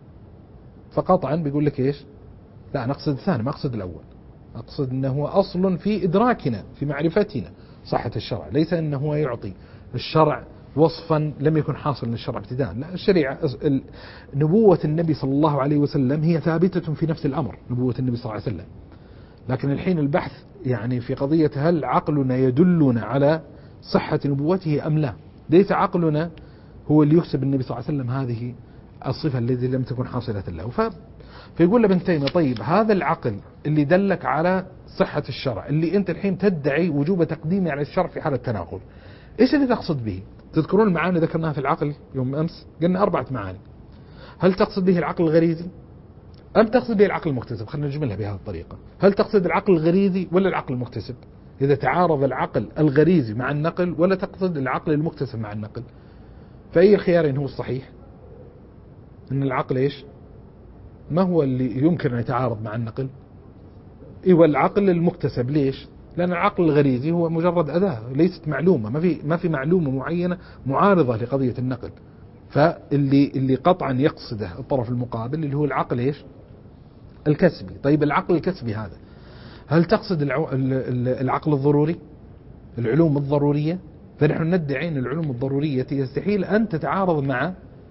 فقطعا بيقول لك إيش؟ لا، نقصد الثاني، ما أقصد الأول. أقصد أنه هو أصل في إدراكنا في معرفتنا صحة الشرع، ليس أنه هو يعطي الشرع وصفا لم يكن حاصل للشرع ابتداء. لا، الشريعة نبوة النبي صلى الله عليه وسلم هي ثابتة في نفس الأمر، نبوة النبي صلى الله عليه وسلم. لكن الحين البحث يعني في قضية هل عقلنا يدلنا على صحة نبوته أم لا. ليس عقلنا هو اللي يحسب النبي صلى الله عليه وسلم هذه الصفة التي لم تكن حاصلة له. فيقول لابن تيمية طيب هذا العقل اللي دلك على صحة الشرع، اللي أنت الحين تدعي وجوب تقديمه على الشرع في حالة التناقض، إيش اللي تقصد به؟ تذكرون المعاني ذكرناها في العقل يوم أمس؟ قلنا 4 معاني. هل تقصد به العقل الغريزي أم تقصد به العقل المكتسب؟ خلينا نجملها بهذه الطريقة. هل تقصد العقل الغريزي ولا العقل المكتسب؟ إذا تعارض العقل الغريزي مع النقل، ولا تقصد العقل المكتسب مع النقل؟ فأي الخيارين هو الصحيح؟ أن العقل إيش؟ ما هو اللي يمكن أن يتعارض مع النقل؟ إيوه العقل المكتسب. ليش؟ لأن العقل الغريزي هو مجرد أداة ليست معلومة، ما في معلومة معينة معارضة لقضية النقل. فاللي قطعا يقصده الطرف المقابل اللي هو العقل إيش؟ الكسبي. طيب العقل الكسبي هذا هل تقصد العقل الضروري، العلوم الضرورية؟ فنحن ندعي أن العلوم الضرورية يستحيل أن تتعارض مع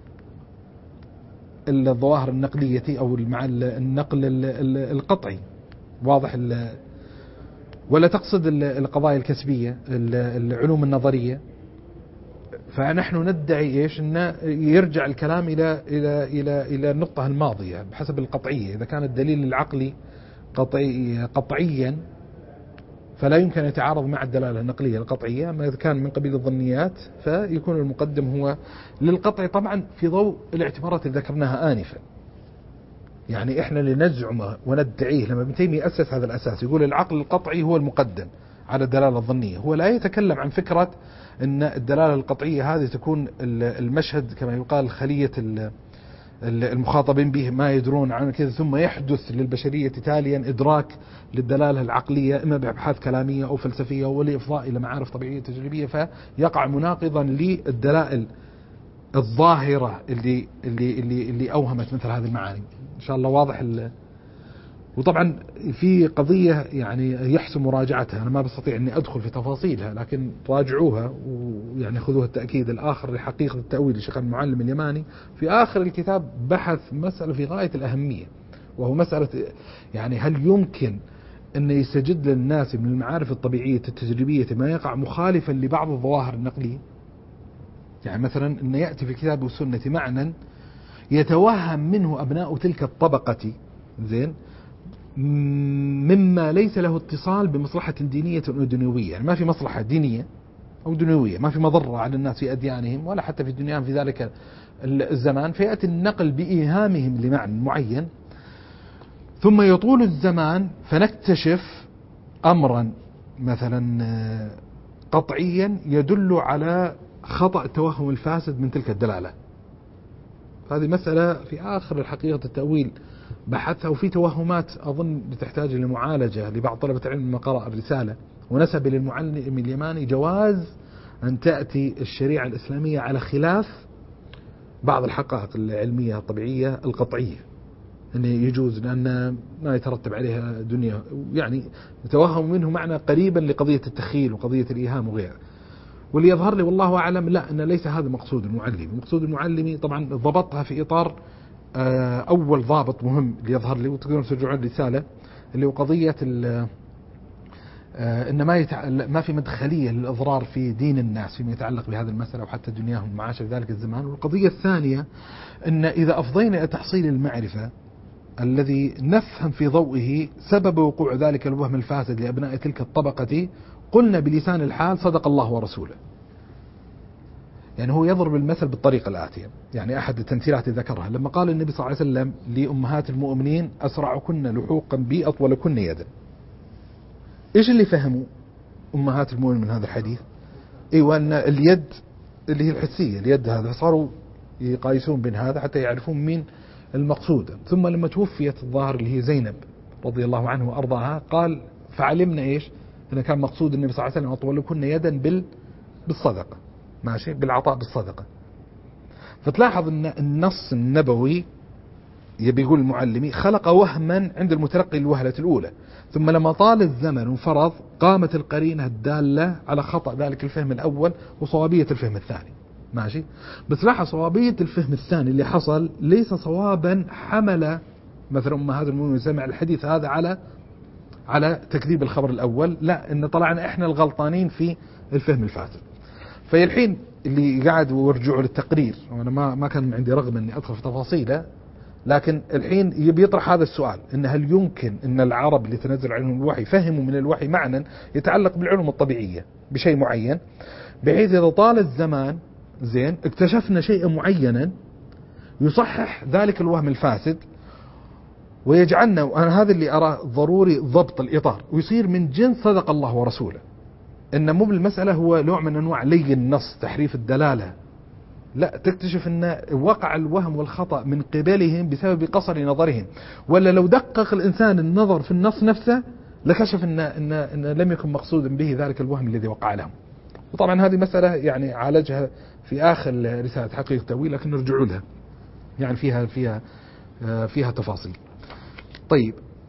الظواهر النقلية أو مع النقل القطعي. واضح؟ ولا تقصد القضايا الكسبية، العلوم النظرية؟ فنحن ندعي إيش؟ أن يرجع الكلام إلى النقطة الماضية بحسب القطعية. إذا كان الدليل العقلي قطعيا فلا يمكن أن يتعارض مع الدلالة النقلية القطعية. أما إذا كان من قبيل الظنيات فيكون المقدم هو للقطع، طبعا في ضوء الاعتبارات اللي ذكرناها آنفا. يعني إحنا اللي نزعمه وندعيه لما ابن تيمية أسس هذا الأساس، يقول العقل القطعي هو المقدم على الدلالة الظنية. هو لا يتكلم عن فكرة أن الدلالة القطعية هذه تكون المشهد كما يقال خلية المخاطبين به ما يدرون عنه كذا، ثم يحدث للبشرية تاليا إدراك للدلالة العقلية إما بأبحاث كلامية أو فلسفية أو لإفضاء إلى معارف طبيعية تجريبية، فيقع مناقضا للدلائل الظاهرة اللي أوهمت مثل هذه المعاني. إن شاء الله واضح. وطبعا في قضية يعني يحسن مراجعتها، أنا ما بستطيع أني أدخل في تفاصيلها، لكن راجعوها ويعني خذوها التأكيد الآخر لحقيقة التأويل لشيخ المعلم اليماني. في آخر الكتاب بحث مسألة في غاية الأهمية، وهو مسألة يعني هل يمكن أن يستجد للناس من المعارف الطبيعية التجريبية ما يقع مخالفا لبعض الظواهر النقلية؟ يعني مثلا أن يأتي في الكتاب والسنة معنى يتوهم منه أبناء تلك الطبقة زين مما ليس له اتصال بمصلحة دينية أو دنيوية. يعني ما في مصلحة دينية أو دنيوية، ما في مضرة على الناس في أديانهم ولا حتى في دنياهم في ذلك الزمان، فيأتي النقل بإيهامهم لمعنى معين، ثم يطول الزمان فنكتشف أمرا مثلا قطعيا يدل على خطأ التوهم الفاسد من تلك الدلالة. هذه مسألة في آخر الحقيقة التأويل بحثها، وفي توهمات أظن تحتاج لمعالجة لبعض طلبة العلم لما قرأ الرسالة، ونسب للمعلم اليماني جواز أن تأتي الشريعة الإسلامية على خلاف بعض الحقائق العلمية الطبيعية القطعية، أن يجوز لأن ما يترتب عليها دنيا، يعني يتوهم منه معنى قريبا لقضية التخيل وقضية الإيهام وغيره. واللي يظهر لي والله أعلم لا، أن ليس هذا مقصود المعلم. مقصود المعلمي طبعا ضبطها في إطار أول ضابط مهم اللي يظهر لي، وتقدرون ترجعون الرسالة، اللي هو قضية إن ما في مدخلية للإضرار في دين الناس فيما يتعلق بهذه المسألة وحتى دنياهم ومعاش في ذلك الزمان. والقضية الثانية أن إذا أفضينا إلى تحصيل المعرفة الذي نفهم في ضوئه سبب وقوع ذلك الوهم الفاسد لأبناء تلك الطبقة، قلنا بلسان الحال صدق الله ورسوله. يعني هو يضرب المثل بالطريقة الآتية، يعني أحد التمثيلات ذكرها لما قال النبي صلى الله عليه وسلم لأمهات المؤمنين أسرعكن لحوقا بي أطولكن يدا. إيش اللي فهموا أمهات المؤمنين من هذا الحديث؟ أيوة أن اليد اللي هي الحسية، اليد هذا، صاروا يقايسون بين هذا حتى يعرفون مين المقصود. ثم لما توفيت الظاهر اللي هي زينب رضي الله عنه وأرضاها، قال فعلمنا إيش؟ أن كان مقصود النبي صلى الله عليه وسلم أطولكن يدا بالصدقة، ماشي، بالعطاء بالصدقة. فتلاحظ أن النص النبوي يبي يقول المعلمي خلق وهما عند المتلقي الوهلة الأولى، ثم لما طال الزمن وفرض قامت القرينة الدالة على خطأ ذلك الفهم الأول وصوابية الفهم الثاني، ماشي. بس لاحظ صوابية الفهم الثاني اللي حصل ليس صوابا حمل مثلا أمهات المؤمنين سمع الحديث هذا على تكذيب الخبر الأول، لا، إن طلعنا إحنا الغلطانين في الفهم الفاسد. فالحين اللي قاعد ورجعوا للتقرير، وأنا ما كان عندي رغبة أني أدخل في تفاصيله، لكن الحين يبي يطرح هذا السؤال، إن هل يمكن أن العرب اللي تنزل عليهم الوحي فهموا من الوحي معنى يتعلق بالعلوم الطبيعية بشيء معين، بحيث إذا طال الزمان زين اكتشفنا شيئا معينا يصحح ذلك الوهم الفاسد ويجعلنا، وأنا هذا اللي أراه ضروري ضبط الإطار، ويصير من جنس صدق الله ورسوله، إن مو بالمسألة هو نوع من أنواع لي النص تحريف الدلالة، لا، تكتشف أن وقع الوهم والخطأ من قبلهم بسبب قصر نظرهم، ولا لو دقق الإنسان النظر في النص نفسه لكشف إن لم يكن مقصودا به ذلك الوهم الذي وقع لهم. وطبعا هذه مسألة يعني عالجها في آخر رسالة حقيقة التأويل، لكن نرجع لها، يعني فيها تفاصيل. طيب،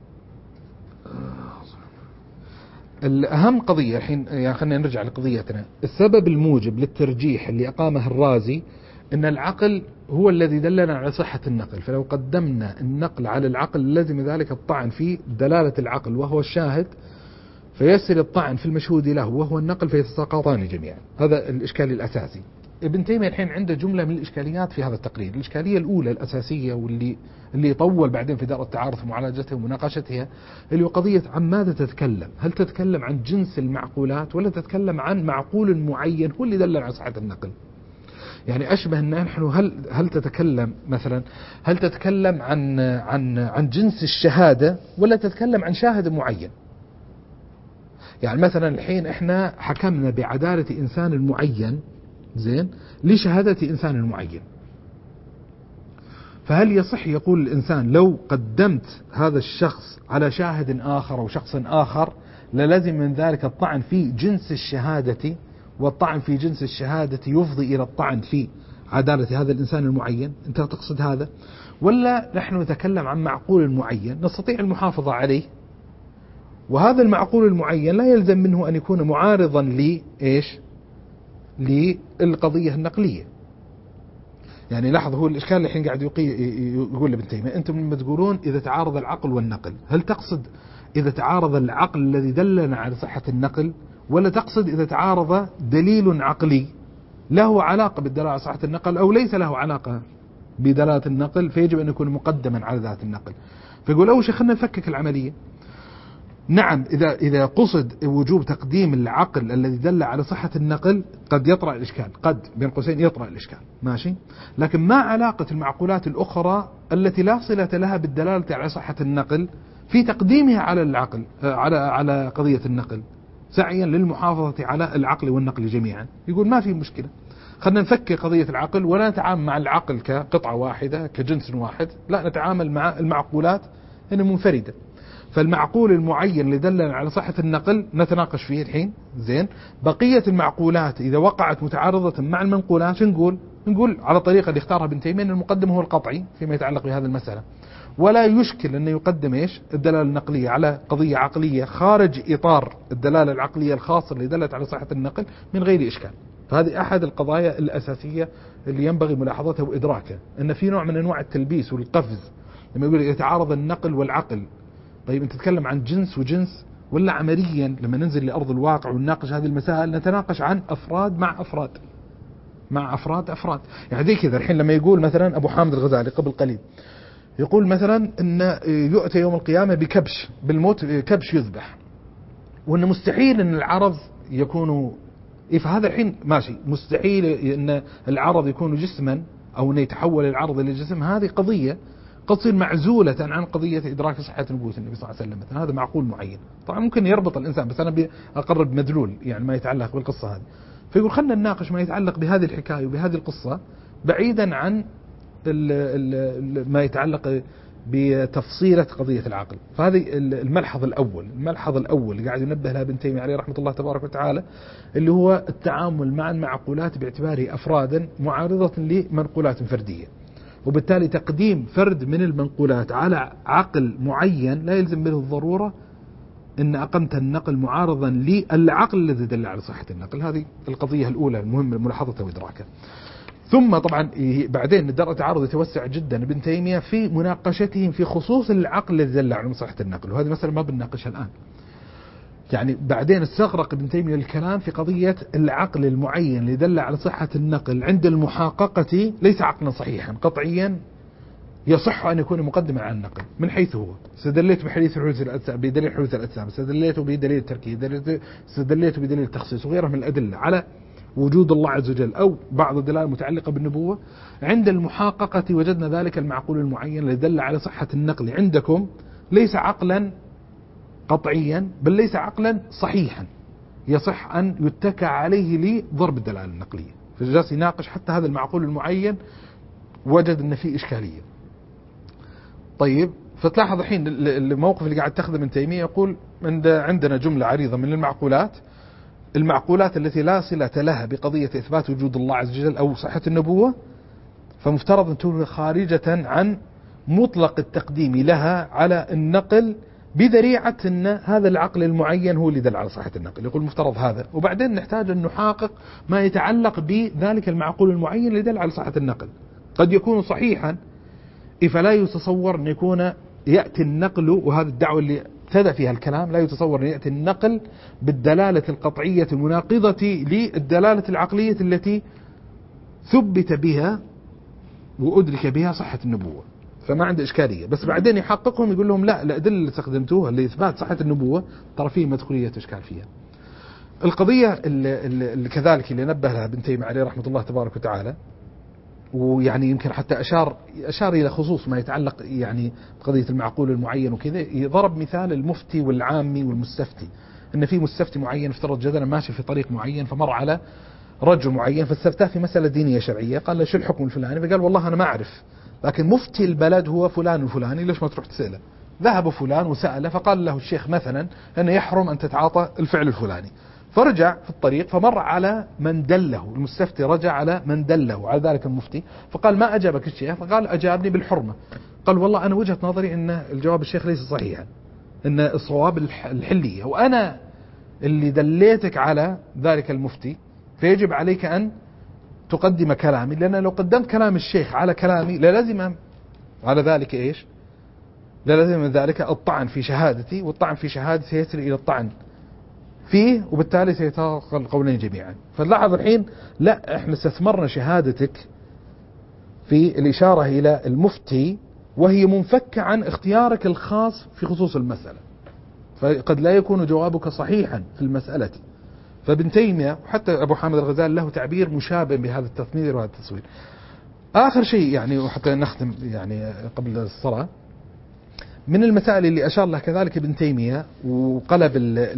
الأهم قضية الحين، يعني خلينا نرجع لقضيتنا. السبب الموجب للترجيح اللي أقامه الرازي أن العقل هو الذي دلنا على صحة النقل، فلو قدمنا النقل على العقل لازم ذلك الطعن في دلالة العقل وهو الشاهد، فيسر الطعن في المشهود له وهو النقل، فيتساقطان جميعا. هذا الإشكال الأساسي. ابن تيمية الحين عنده جملة من الإشكاليات في هذا التقرير. الإشكالية الأولى الأساسية واللي يطول بعدين في دار التعارض في معالجتها ومناقشتها، اللي هو قضية عن ماذا تتكلم. هل تتكلم عن جنس المعقولات ولا تتكلم عن معقول معين هو اللي دل على صحة النقل؟ يعني أشبه أن نحن هل تتكلم مثلا، هل تتكلم عن جنس الشهادة ولا تتكلم عن شاهد معين؟ يعني مثلا الحين احنا حكمنا بعدالة إنسان معين زين لشهادة إنسان معين، فهل يصح يقول الإنسان لو قدمت هذا الشخص على شاهد آخر أو شخص آخر للزم من ذلك الطعن في جنس الشهادة، والطعن في جنس الشهادة يفضي إلى الطعن في عدالة هذا الإنسان المعين؟ أنت تقصد هذا؟ ولا نحن نتكلم عن معقول معين نستطيع المحافظة عليه، وهذا المعقول المعين لا يلزم منه أن يكون معارضا لإيش؟ للقضية النقلية. يعني لاحظ، هو الإشكال الحين قاعد يقول لابن تيمية، أنتم لما تقولون إذا تعارض العقل والنقل، هل تقصد إذا تعارض العقل الذي دلنا على صحة النقل، ولا تقصد إذا تعارض دليل عقلي له علاقة بالدلالة على صحة النقل أو ليس له علاقة بدلالة النقل فيجب أن يكون مقدما على ذات النقل؟ فيقول أول شيء خلينا نفكك العملية. نعم، إذا قصد وجوب تقديم العقل الذي دل على صحة النقل قد يطرأ الإشكال، قد بين قوسين يطرأ الإشكال، ماشي، لكن ما علاقة المعقولات الأخرى التي لا صلة لها بالدلالة على صحة النقل في تقديمها على العقل، على قضية النقل، سعيا للمحافظة على العقل والنقل جميعا؟ يقول ما في مشكلة، خلنا نفك قضية العقل ولا نتعامل مع العقل كقطعة واحدة كجنس واحد، لا، نتعامل مع المعقولات إنها منفردة. فالمعقول المعين اللي دلنا على صحة النقل نتناقش فيه الحين، زين. بقية المعقولات إذا وقعت متعارضة مع المنقولات نقول على طريقة اللي اختارها ابن تيمية، المقدم هو القطعي فيما يتعلق بهذه المسألة، ولا يشكل أن يقدم إيش؟ الدلالة النقلية على قضية عقلية خارج إطار الدلالة العقلية الخاصة اللي دلت على صحة النقل من غير إشكال. فهذه أحد القضايا الأساسية اللي ينبغي ملاحظتها وإدراكها، أن في نوع من أنواع التلبيس والقفز لما يقول يتعارض النقل والعقل. طيب أنت تتكلم عن جنس وجنس، ولا عمليا لما ننزل لأرض الواقع ونناقش هذه المسائل نتناقش عن أفراد مع أفراد؟ يعني زي كذا الحين لما يقول مثلا أبو حامد الغزالي قبل قليل يقول مثلا أن يؤتى يوم القيامة بكبش بالموت، كبش يذبح، وأن مستحيل أن العرض يكونوا فهذا الحين ماشي، مستحيل أن العرض يكون جسما أو أن يتحول العرض إلى جسم، هذه قضية قد تصير معزولة عن قضية إدراك صحة نبوة النبي صلى الله عليه وسلم مثلا. هذا معقول معين، طبعا ممكن يربط الإنسان، بس أنا أقرب مدلول يعني ما يتعلق بالقصة هذه. فيقول خلنا نناقش ما يتعلق بهذه الحكاية وبهذه القصة بعيدا عن ما يتعلق بتفصيلة قضية العقل. فهذه الملحظ الأول اللي قاعد ينبه لها ابن تيمية عليه رحمة الله تبارك وتعالى، اللي هو التعامل مع المعقولات باعتباره أفرادا معارضة لمنقولات فردية، وبالتالي تقديم فرد من المنقولات على عقل معين لا يلزم منه الضرورة إن أقمت النقل معارضا للعقل الذي دل على صحة النقل. هذه القضية الأولى المهمة ملاحظتها وإدراكها. ثم طبعا بعدين درء التعارض يتوسع جدا ابن تيمية في مناقشتهم في خصوص العقل الذي دل على صحة النقل، وهذه مسألة ما بنناقشها الآن. يعني بعدين استغرق ابن تيمية الكلام في قضية العقل المعين اللي دل على صحة النقل عند المحاققة ليس عقلا صحيحا قطعيا يصح أن يكون مقدما على النقل من حيث هو. استدليت بحديث حدوث الأجسام بدليل حدوث الأجسام، استدليت بدليل التركيب، استدليت بدليل التخصيص وغيرها من الأدلة على وجود الله عز وجل أو بعض الدلائل المتعلقة بالنبوة. عند المحاققة وجدنا ذلك المعقول المعين الذي دل على صحة النقل عندكم ليس عقلا قطعيا بل ليس عقلا صحيحا يصح أن يتكى عليه لضرب الدلائل النقلية. فجالس يناقش حتى هذا المعقول المعين وجد أن فيه إشكالية. طيب فتلاحظ الحين الموقف اللي قاعد تاخذه ابن تيمية يقول عندنا جملة عريضة من المعقولات التي لا صلة لها بقضية إثبات وجود الله عز وجل أو صحة النبوة، فمفترض أن تكون خارجة عن مطلق التقديم لها على النقل بذريعة أن هذا العقل المعين هو اللي دل على صحة النقل. يقول مفترض هذا، وبعدين نحتاج أن نحقق ما يتعلق بذلك المعقول المعين اللي دل على صحة النقل. قد يكون صحيحا فلا يتصور أن يكون يأتي النقل، وهذا الدعوة اللي ابتدأ فيها الكلام، لا يتصور أن يأتي النقل بالدلالة القطعية المناقضة للدلالة العقلية التي ثبت بها وأدرك بها صحة النبوة، فما عنده إشكالية. بس بعدين يحققهم يقول لهم لا، الأدلة اللي استخدمتوها لإثبات صحة النبوة ترى فيه مدخولية إشكال فيها. القضية اللي كذلك اللي نبه لها ابن تيمية عليه رحمة الله تبارك وتعالى، ويعني يمكن حتى أشار إلى خصوص ما يتعلق يعني بقضية المعقول المعين وكذا، ضرب مثال المفتي والعامي والمستفتي. أن في مستفتي معين افترض جدلا ماشي في طريق معين فمر على رجل معين فاستفتاه في مسألة دينية شرعية، قال له شو الحكم الفلاني؟ فقال والله أنا ما أعرف، لكن مفتي البلد هو فلان الفلاني، ليش ما تروح تسأله؟ ذهب فلان وسأله فقال له الشيخ مثلا أنه يحرم أن تتعاطى الفعل الفلاني. فرجع في الطريق فمر على من دله، المستفتي رجع على من دله على ذلك المفتي فقال ما أجابك الشيخ؟ فقال أجابني بالحرمة. قال والله أنا وجهة نظري أن الجواب الشيخ ليس صحيحا، أن الصواب الحلية، وأنا اللي دليتك على ذلك المفتي فيجب عليك أن تقدم كلامي، لأن لو قدمت كلام الشيخ على كلامي للازم على ذلك إيش؟ للازم من ذلك الطعن في شهادتي، والطعن في شهادتي يسري إلى الطعن فيه، وبالتالي سيتلقى القولين جميعا. فنلاحظ الحين لا، احنا استثمرنا شهادتك في الإشارة إلى المفتي وهي منفكة عن اختيارك الخاص في خصوص المسألة، فقد لا يكون جوابك صحيحا في المسألة. فابن تيمية وحتى أبو حامد الغزالي له تعبير مشابه بهذا التثمير وهذا التصوير. آخر شيء يعني وحتى نختم يعني قبل الصلاة، من المسائل اللي أشار لها كذلك ابن تيمية وقلب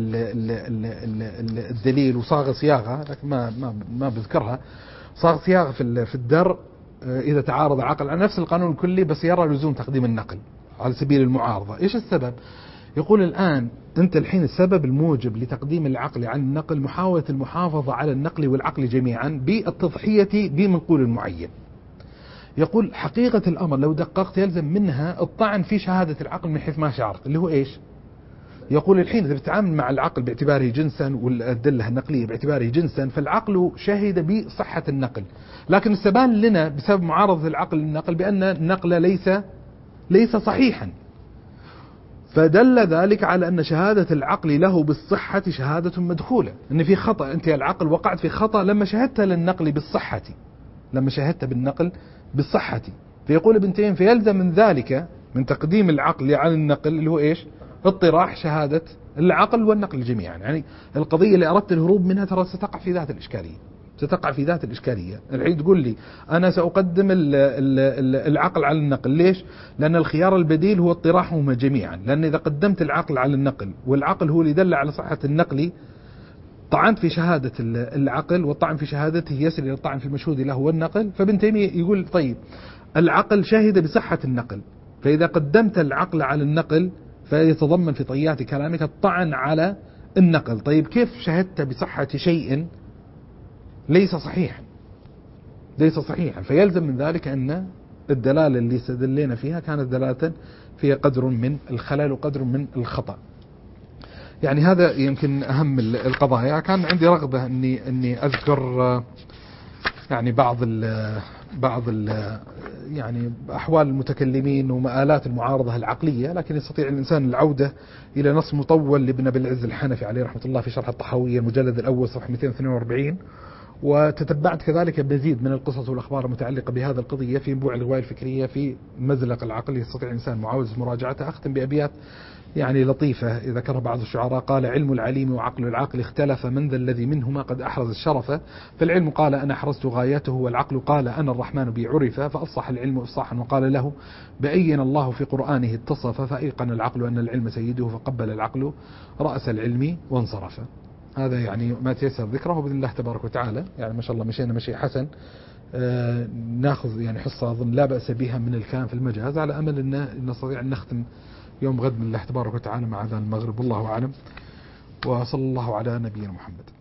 الدليل وصاغ صياغة، لكن ما بذكرها، صاغ صياغة في الدر إذا تعارض عقل على نفس القانون الكلي بس يرى لزوم تقديم النقل على سبيل المعارضة. إيش السبب؟ يقول الآن أنت الحين السبب الموجب لتقديم العقل عن النقل محاولة المحافظة على النقل والعقل جميعا بالتضحية بمنقول معين. يقول حقيقة الأمر لو دققت يلزم منها الطعن في شهادة العقل من حيث ما شعرت، اللي هو إيش؟ يقول الحين إذا بتتعامل مع العقل باعتباره جنسا والأدلة النقلية باعتباره جنسا، فالعقل شهد بصحة النقل، لكن استبان لنا بسبب معارضة العقل للنقل بأن النقل ليس صحيحا، فدل ذلك على أن شهادة العقل له بالصحة شهادة مدخولة، أن في خطأ، أنت العقل وقعت في خطأ لما شهدت للنقل بالصحة، لما شهدت بالنقل بالصحة. فيقول ابن تيمية فيلزم من ذلك من تقديم العقل على النقل اللي هو إيش؟ اطراح شهادة العقل والنقل جميعا. يعني القضية اللي أردت الهروب منها ترى ستقع في ذات الإشكالية. الحين تقول لي أنا سأقدم العقل على النقل، ليش؟ لأن الخيار البديل هو اطراحهما جميعا، لأن إذا قدمت العقل على النقل والعقل هو اللي دل على صحة النقل طعنت في شهادة العقل، والطعن في شهادته يصل إلى الطعن في المشهود له والنقل. فابن تيمية يقول طيب العقل شهد بصحة النقل، فإذا قدمت العقل على النقل فيتضمن في طيات كلامك الطعن على النقل. طيب كيف شهدت بصحة شيء ليس صحيحا؟ فيلزم من ذلك أن الدلالة اللي استدلينا فيها كانت دلالة فيها قدر من الخلل وقدر من الخطأ. يعني هذا يمكن أهم القضايا. كان عندي رغبة أني أذكر يعني بعض يعني أحوال المتكلمين ومآلات المعارضة العقلية، لكن يستطيع الإنسان العودة إلى نص مطول لابن أبي العز الحنفي عليه رحمة الله في شرح الطحاوية المجلد الأول صفحة 242. وتتبعت كذلك مزيد من القصص والأخبار المتعلقة بهذا القضية في ينبوع الغواية الفكرية في مزلق العقل، يستطيع الإنسان معاوزة مراجعته. أختم بأبيات يعني لطيفة ذكرها بعض الشعراء: قال علم العليم وعقل العاقل اختلف، من ذا الذي منهما قد أحرز الشرف؟ فالعلم قال أنا أحرزت غايته، والعقل قال أنا الرحمن بي عرف. فأفصح العلم إفصاحا وقال له بأين الله في قرآنه اتصف، فأيقن العقل أن العلم سيده، فقبل العقل رأس العلم وانصرف. هذا يعني ما تيسر ذكره بإذن الله تبارك وتعالى. يعني ما شاء الله مشينا مشي حسن. ناخذ يعني حصة أظن لا بأس بها من الكلام في المجاز، على أمل أن نستطيع أن نختم يوم غد من الله تبارك وتعالى مع أذان المغرب، والله أعلم. وصلى الله على نبينا محمد.